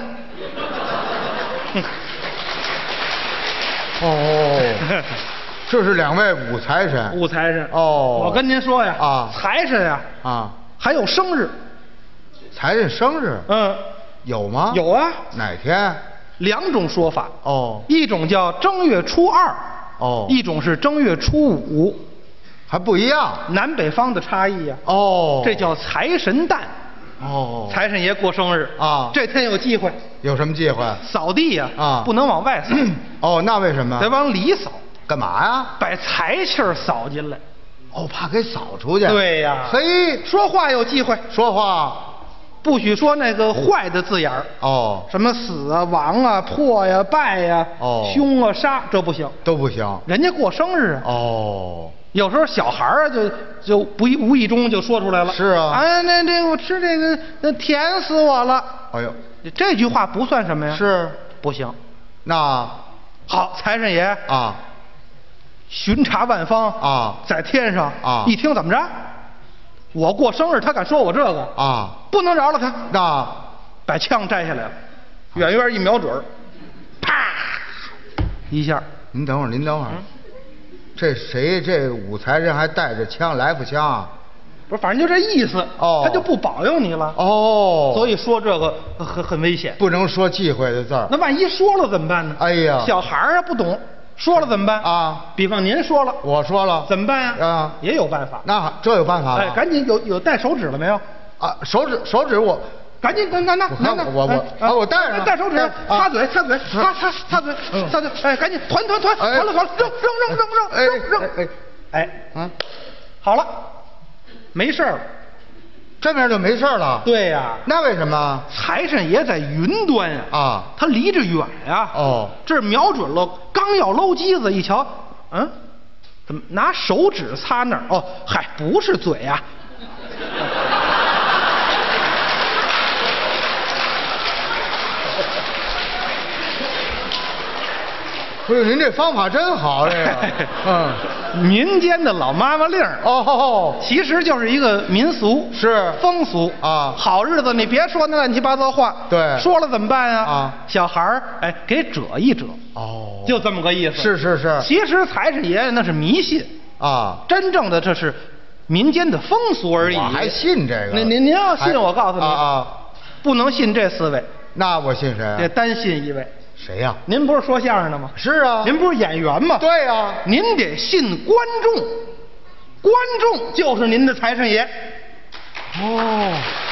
这是2位武财神。 武财神。我跟您说呀，财神呀，还有生日。 财神生日？有吗？ 有啊。 哪天 ？2种说法。一种叫正月初2。一种是正月初5， 还不一样， 南北方的差异呀。这叫财神诞。财神爷过生日啊，这天有忌讳。 有什么忌讳？ 扫地呀，不能往外扫。 那为什么？ 得往里扫。 干嘛呀？ 把财气儿扫进来。 怕给扫出去。 对呀。 嘿， 说话有忌讳。 说话。 不许说那个坏的字眼儿。 什么死啊、亡啊、破呀、败呀、凶啊、杀，这不行， 都不行。 人家过生日啊。有时候小孩啊，就无意中就说出来了。 是啊。 那我吃这个，那甜死我了。 哎呦， 这句话不算什么呀？ 是不行。 那好，财神爷啊， 巡查万方啊， 在天上啊， 一听怎么着？我过生日，他敢说我这个啊， 不能饶了他。 那把枪摘下来了，远远一瞄准，啪一下。 您等会儿，这谁？这武财神还带着枪，来福枪啊？ 不是，反正就这意思。他就不保佑你了。所以说这个很危险， 不能说忌讳的字儿。 那万一说了怎么办呢？ 哎呀， 小孩啊不懂。说了怎么办啊？比方您说了， 我说了， 怎么办呀？ 啊， 也有办法。 那这有办法？ 哎，赶紧有带手指了没有？ 啊，手指我赶紧我带上，带手指，擦嘴，擦嘴，擦嘴，哎，赶紧团了，扔， 哎， 好了， 没事儿， 这边就没事了。 对呀， 那为什么？ 财神爷在云端呀， 啊， 他离着远呀。 哦， 这儿瞄准了，刚要搂机子，一瞧，怎么拿手指擦那儿？哦，嗨，不是嘴呀。 不是，您这方法真好，这个， 民间的老妈妈令哦， 其实就是一个民俗， 是风俗啊。 好日子你别说那乱七八糟话， 对， 说了怎么办呀？ 啊， 小孩儿给折一折， 哦， 就这么个意思。 是是是， 其实财神爷那是迷信啊， 真正的这是民间的风俗而已。 我还信这个？ 您要信，我告诉你啊， 不能信这4位。 那我信谁？ 得单信一位。 谁呀？ 您不是说相声的吗？ 是啊。 您不是演员吗？ 对呀。 您得信观众，观众就是您的财神爷。 哦，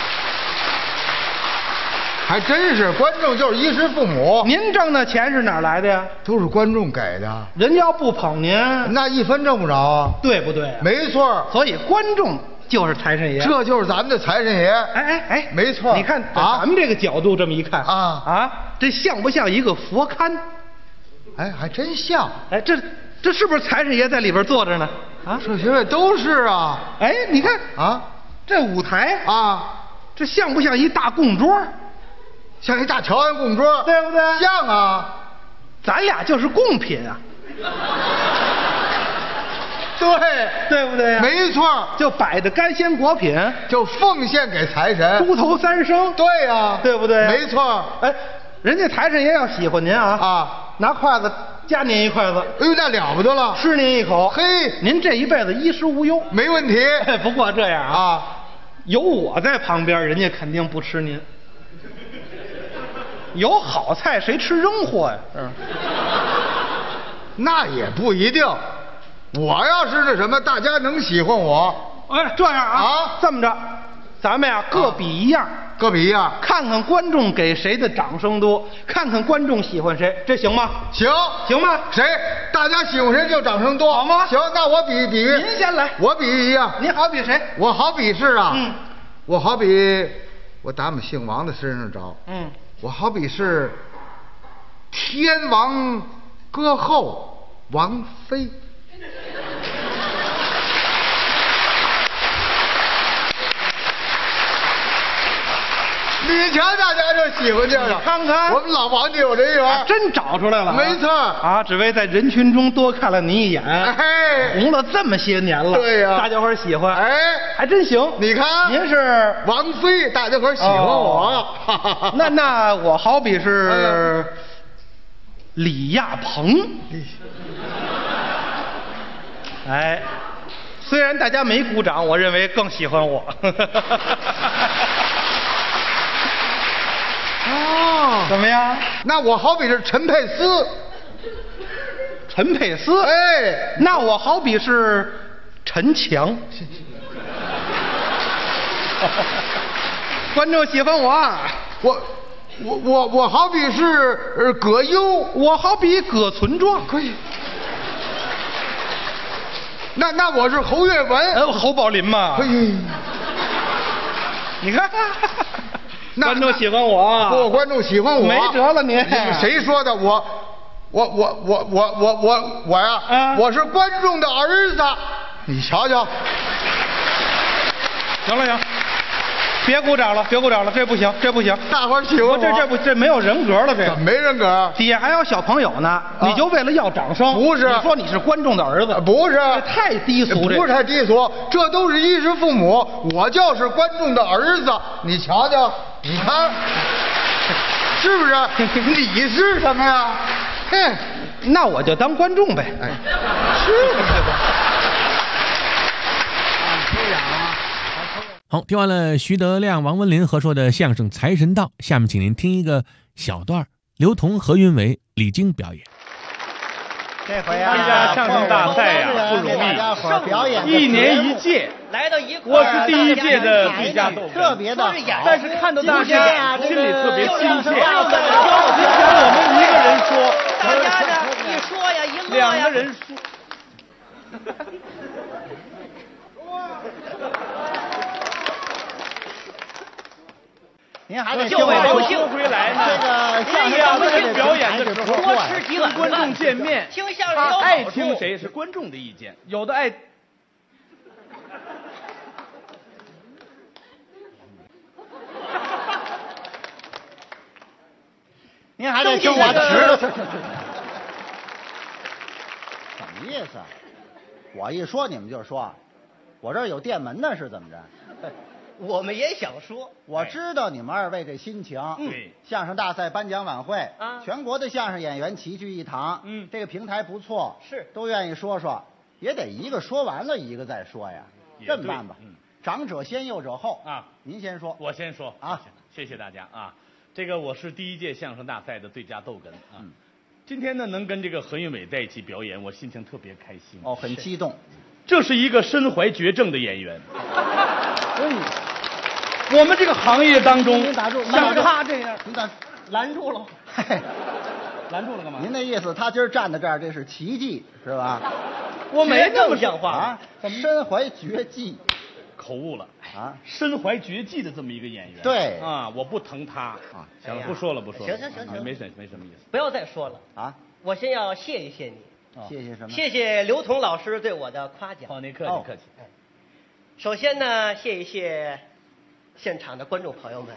还真是，观众就是衣食父母。 您挣的钱是哪儿来的呀？ 都是观众给的。 人要不捧您， 那1分挣不着啊， 对不对？ 没错。 所以观众就是财神爷， 这就是咱们的财神爷。 哎， 没错。 你看咱们这个角度这么一看啊， 这像不像一个佛龛？ 哎，还真像。 哎，这是不是财神爷在里边坐着呢？啊， 这些位都是啊。 哎，你看啊， 这舞台啊， 这像不像一大供桌？ 像一大乔安供桌， 对不对？ 像啊， 咱俩就是贡品啊。对不对呀？ 没错， 就摆的干鲜果品， 就奉献给财神。 猪头3升， 对呀， 对不对？ 没错。 哎，人家财神爷要喜欢您啊，拿筷子夹您一筷子， 哎呦，那了不得了， 吃您一口， 嘿， 您这一辈子衣食无忧， 没问题。 不过这样啊，有我在旁边，人家肯定不吃您。有好菜谁吃扔货呀？ 那也不一定。我要是那什么，大家能喜欢我。 哎，这样啊，这么着，咱们呀各比一样， 各比一样， 看看观众给谁的掌声多，看看观众喜欢谁，这行吗？ 行吗？ 谁？大家喜欢谁就掌声多， 好吗？ 行，那我比。 您先来， 我比一样。 你好比谁？ 我好比是啊，我好比我打我们姓王的身上找，我好比是天王歌后王菲。你瞧，大家就喜欢这个。 看看， 我们老王家有人缘， 真找出来了。 没错啊，只为在人群中多看了你一眼，红了这么些年了。 对呀， 大家伙喜欢， 哎， 还真行。 你看， 您是王菲，大家伙喜欢我。 那我好比是李亚鹏。哎，虽然大家没鼓掌，我认为更喜欢我。 哦， 怎么样？ 那我好比是陈佩斯。 陈佩斯？ 哎， 那我好比是陈强。观众喜欢我， 我好比是葛优， 我好比葛存壮。 可以。那我是侯月文， 侯宝林嘛。 哎， 你看。观众喜欢我， 不，观众喜欢我， 没辙了您。 谁说的？我呀，我是观众的儿子，你瞧瞧。 行了，别鼓掌了，这不行， 大伙儿喜欢我， 这没有人格了，这怎么没人格？ 底下还有小朋友呢，你就为了要掌声？ 不是， 你说你是观众的儿子？ 不是， 太低俗， 不是太低俗，这都是衣食父母，我就是观众的儿子，你瞧瞧。你看，是不是？你是什么呀？ 哼，那我就当观众呗。 哎，是不是吧？ 好，听完了徐德亮、王文林合说的相声《财神到》，下面请您听一个小段，刘同、何云伟、李菁表演。 这回参加相声大赛呀不容易，一年一届， 来到一块我是第一届的最佳逗哏， 特别的， 但是看到大家心里特别亲切。之前我们一个人说， 大家呢一说呀，一乐两个人说。 您还得就为高兴回来呢。 这个相声要听表演的时候， 多吃几碗跟观众见面， 听相声有好处。 爱听谁是观众的意见，有的爱。 您还得听我的。什么意思？我一说你们就说，我这儿有电门呢，是怎么着？ 我们也想说， 我知道你们二位这心情。相声大赛颁奖晚会啊，全国的相声演员齐聚一堂，这个平台不错， 是都愿意说说，也得一个说完了一个再说呀。这么办吧，长者先，幼者后啊。您先说， 我先说啊。谢谢大家啊。这个我是第1届相声大赛的最佳逗哏啊。今天呢，能跟这个何云伟在一起表演，我心情特别开心。 哦，很激动。 这是一个身怀绝症的演员。我们这个行业当中， 您打住， 像他这样， 您拦住了。 拦住了干嘛？ 您那意思，他今儿站在这儿，这是奇迹是吧？ 我没那么像话啊！身怀绝技， 口误了啊！身怀绝技的这么一个演员， 对啊，我不疼他啊。行了，不说了，不说了。 行， 没什么意思。 不要再说了啊！ 我先要谢一谢你。 谢谢什么？ 谢谢刘同老师对我的夸奖。 哦，您客气。 首先呢，谢一谢现场的观众朋友们。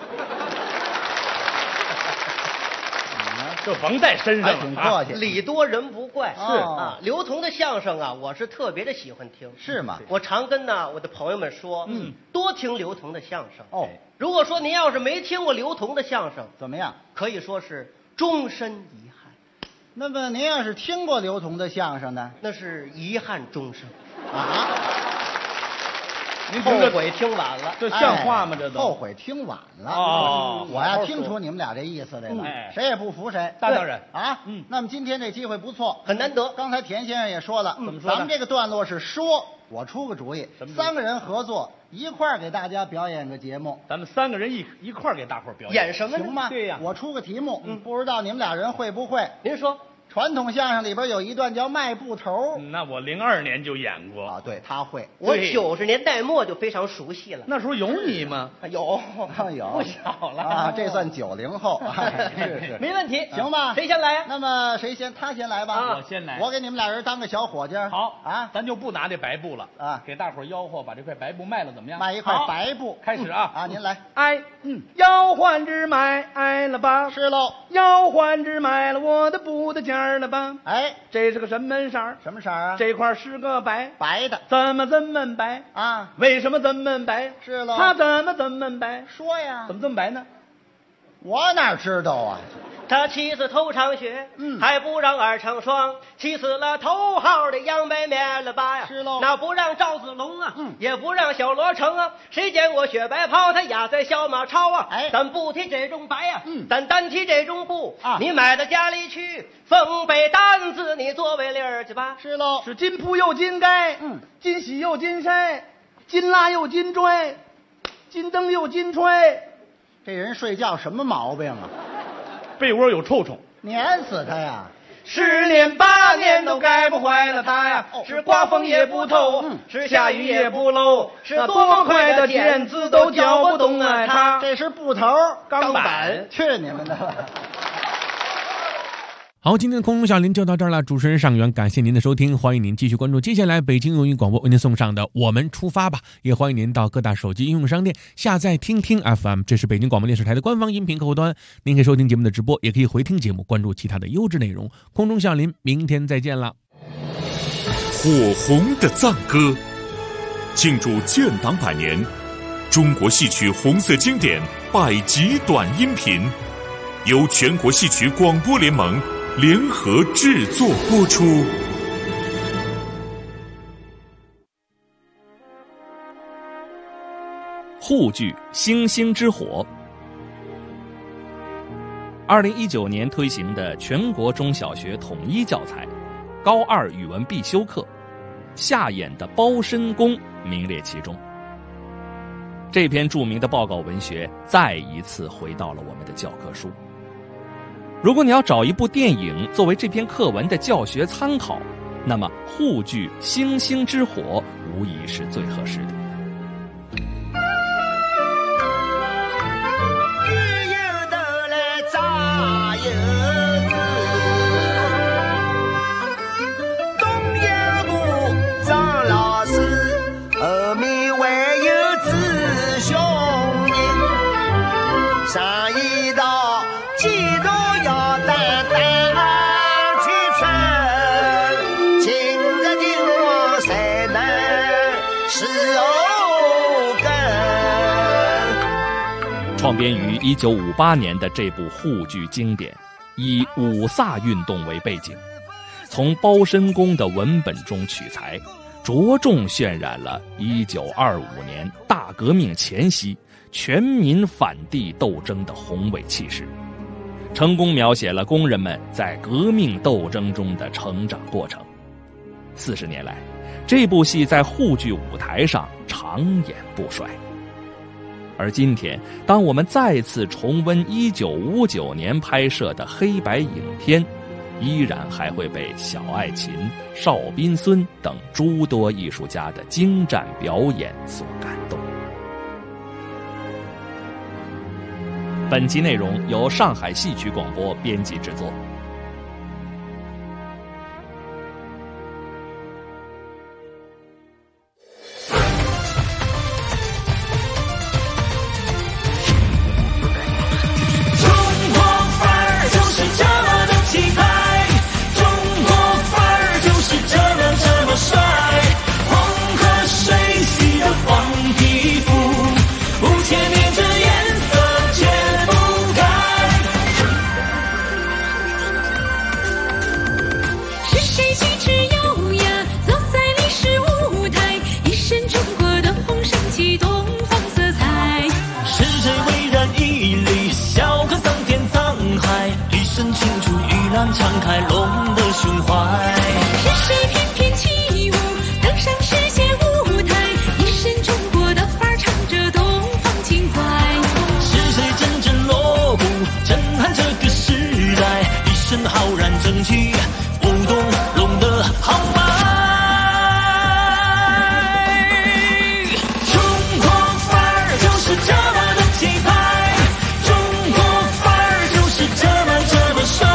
就甭在身上了， 挺客气。 礼多人不怪是啊。刘同的相声啊，我是特别的喜欢听。 是吗？ 我常跟我的朋友们说，多听刘同的相声。 哦， 如果说您要是没听过刘同的相声， 怎么样？ 可以说是终身遗憾。 那么您要是听过刘同的相声呢？ 那是遗憾终生啊。 您后悔听晚了， 这像话吗？这都后悔听晚了。 哦， 我呀听出你们俩这意思来了，谁也不服谁。 当然啊，那么今天这机会不错， 很难得。 刚才田先生也说了， 怎么说？ 咱们这个段落是说，我出个主意，3个人合作一块儿给大家表演个节目。 咱们3个人一块儿给大伙儿表演， 演什么呢？ 行吗？ 对呀， 我出个题目，不知道你们俩人会不会？ 您说。 传统相声里边有一段叫卖布头， 那我02年就演过啊，对他会， 我90年代末就非常熟悉了。 那时候有你吗？ 有， 不小了啊，这算90后，是没问题， 行吧？ 谁先来呀？ 那么谁先？他先来吧。 我先来， 我给你们俩人当个小伙计。 好啊， 咱就不拿这白布了啊， 给大伙吆喝，把这块白布卖了，怎么样？ 卖一块白布， 开始啊！ 啊，您来。 要换只买了吧？ 是喽。 要换只买了我的布的件了吧？ 哎， 这是个什么色儿？ 什么色儿啊？ 这块是个白的。 怎么白啊？ 为什么这么白？ 是喽。 他怎么白？ 说呀。 怎么这么白呢？ 我哪知道啊？ 他气死头场雪，还不让2场霜，气死了头号的杨白面了吧呀？ 是喽。 那不让赵子龙啊，也不让小罗成啊，谁见过雪白袍？他压在小马超啊！ 哎， 咱不提这种白呀，咱单提这种布啊， 你买到家里去，缝被单子你作为领儿去吧。 是喽。 是金铺又金盖，金洗又金筛，金拉又金拽，金灯又金揣。 这人睡觉什么毛病啊？ 被窝有臭虫， 碾死他呀 ！10年8年都改不坏了他呀！是刮风也不透，是下雨也不漏，是多么快的剪子都搅不动啊他！ 这是布头钢板， 去你们的吧！ 好，今天的空中小林就到这儿了。主持人尚元，感谢您的收听，欢迎您继续关注接下来北京文艺广播为您送上的《我们出发吧》，也欢迎您到各大手机应用商店下载听听 FM， 这是北京广播电视台的官方音频客户端。您可以收听节目的直播，也可以回听节目，关注其他的优质内容。空中小林，明天再见了。 火红的赞歌，庆祝建党100年，中国戏曲红色经典100集短音频，由全国戏曲广播联盟联合制作播出。 沪剧星星之火，2019年推行的全国中小学统一教材，高2语文必修课，下演的包身功名列其中。这篇著名的报告文学再一次回到了我们的教科书。如果你要找一部电影作为这篇课文的教学参考，那么沪剧《星星之火》无疑是最合适的。 创编于1958年的这部沪剧经典，以五卅运动为背景，从包身功的文本中取材，着重渲染了1925年大革命前夕全民反帝斗争的宏伟气势，成功描写了工人们在革命斗争中的成长过程。40年来，这部戏在沪剧舞台上长演不衰。而今天，当我们再次重温1959年拍摄的黑白影片，依然还会被小爱琴、邵斌孙等诸多艺术家的精湛表演所感动。本集内容由上海戏曲广播编辑制作。 敞开龙的胸怀，是谁翩翩起舞，登上世界舞台，一身中国的范儿，唱着东方情怀。是谁阵阵锣鼓，震撼这个时代，一身浩然正气，舞动龙的豪迈。中国范儿就是这么的气派，中国范儿就是这么帅。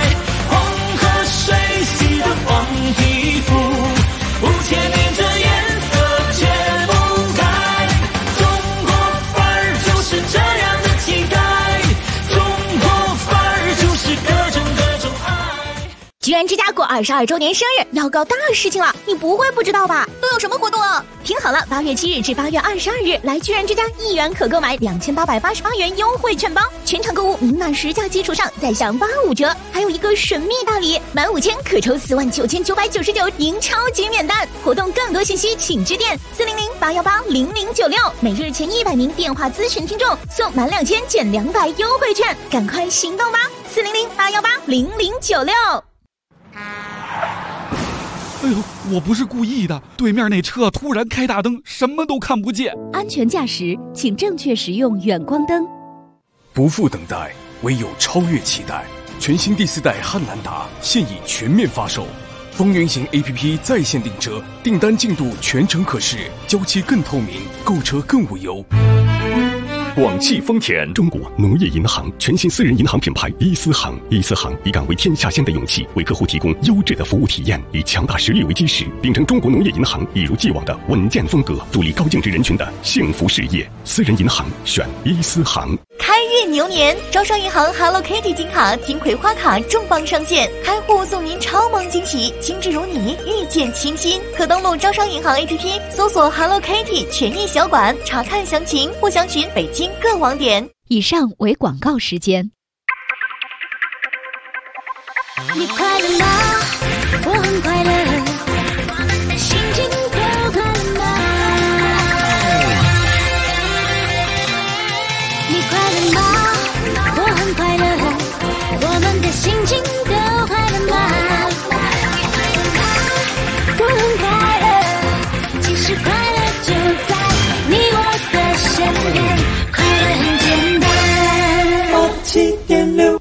皮肤5000年这颜色绝不改，中国范儿就是这样的气概，中国范儿就是各种爱。 居然之家过22周年生日，要搞大事情了，你不会不知道吧？都有什么活动啊？听好了，8月7日至8月22日，来居然之家1元可购买2888元优惠券包，全场购物明码实价基础上再享85折，还有一个神秘大礼，满5000可抽49999赢超级免单。活动更多信息请致电400-818-0096，每日前100名电话咨询听众送满2000减200优惠券，赶快行动吧！400-818-0096。 哎呦，我不是故意的，对面那车突然开大灯，什么都看不见。 安全驾驶，请正确使用远光灯。 不负等待，唯有超越期待。全新第4代汉兰达现已全面发售，风云行 APP 在线订车，订单进度全程可视，交期更透明，购车更无忧。广汽丰田，中国农业银行全新私人银行品牌伊思行，伊思行以敢为天下先的勇气，为客户提供优质的服务体验，以强大实力为基石，秉承中国农业银行一如既往的稳健风格，助力高净值人群的幸福事业。私人银行选伊思行。 开运牛年，招商银行 Hello Kitty 金卡、金葵花卡重磅上线，开户送您超萌惊喜，精致如你，遇见清新。可登录招商银行 APP 搜索 Hello Kitty 权益小馆，查看详情或详询北京各网点。 以上为广告时间。 你快乐吗？我很快乐，我们的心情都快乐吗？你快乐吗？我很快乐，我们的心情都快乐吗？我很快乐，其实快乐就在你我的身边，快乐很简单。87.6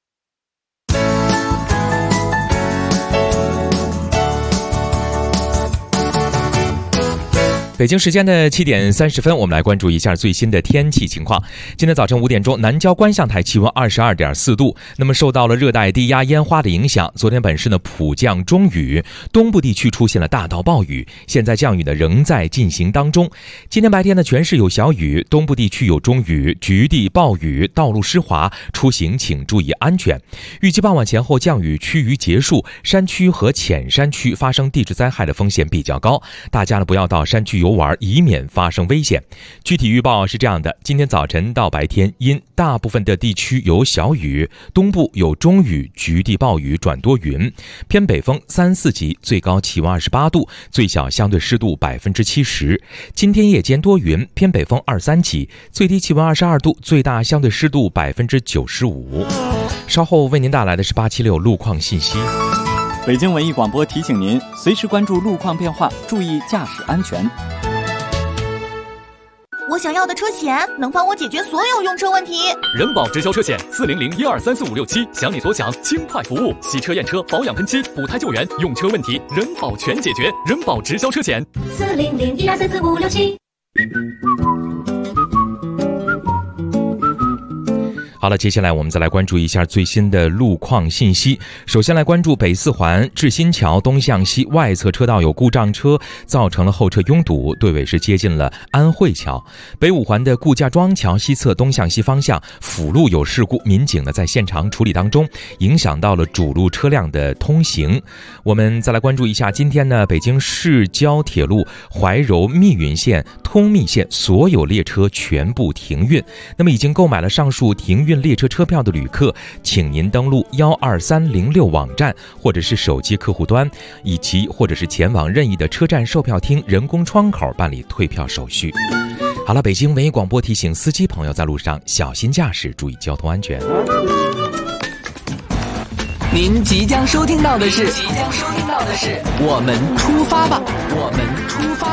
北京时间的7点30分，我们来关注一下最新的天气情况。今天早晨5点钟，南郊观象台气温22.4度。那么受到了热带低压烟花的影响，昨天本市呢普降中雨，东部地区出现了大到暴雨，现在降雨呢仍在进行当中。今天白天呢全市有小雨，东部地区有中雨，局地暴雨，道路湿滑，出行请注意安全。预计傍晚前后降雨趋于结束，山区和浅山区发生地质灾害的风险比较高，大家呢不要到山区游玩，以免发生危险。具体预报是这样的：今天早晨到白天，因大部分的地区有小雨，东部有中雨，局地暴雨转多云，偏北风3、4级，最高气温28度，最小相对湿度70%。今天夜间多云，偏北风2、3级，最低气温22度，最大相对湿度95%。稍后为您带来的是876路况信息。 北京文艺广播提醒您，随时关注路况变化，注意驾驶安全。 我想要的车险能帮我解决所有用车问题。 人保直销车险40012345677，想你所想，轻快服务，洗车验车、保养喷漆、补胎救援，用车问题人保全解决。人保直销车险 40012345677。 好了，接下来我们再来关注一下最新的路况信息。首先来关注北四环至新桥东向西外侧车道有故障车，造成了后车拥堵，队尾是接近了安慧桥。北五环的顾家庄桥西侧东向西方向辅路有事故，民警呢在现场处理当中，影响到了主路车辆的通行。我们再来关注一下，今天呢北京市郊铁路怀柔密云线、通密线所有列车全部停运。那么已经购买了上述停运列车车票的旅客，请您登录12306网站或者是手机客户端，以及或者是前往任意的车站售票厅人工窗口办理退票手续。好了，北京文艺广播提醒司机朋友在路上小心驾驶，注意交通安全。 您即将收听到的是我们出发吧，我们出发。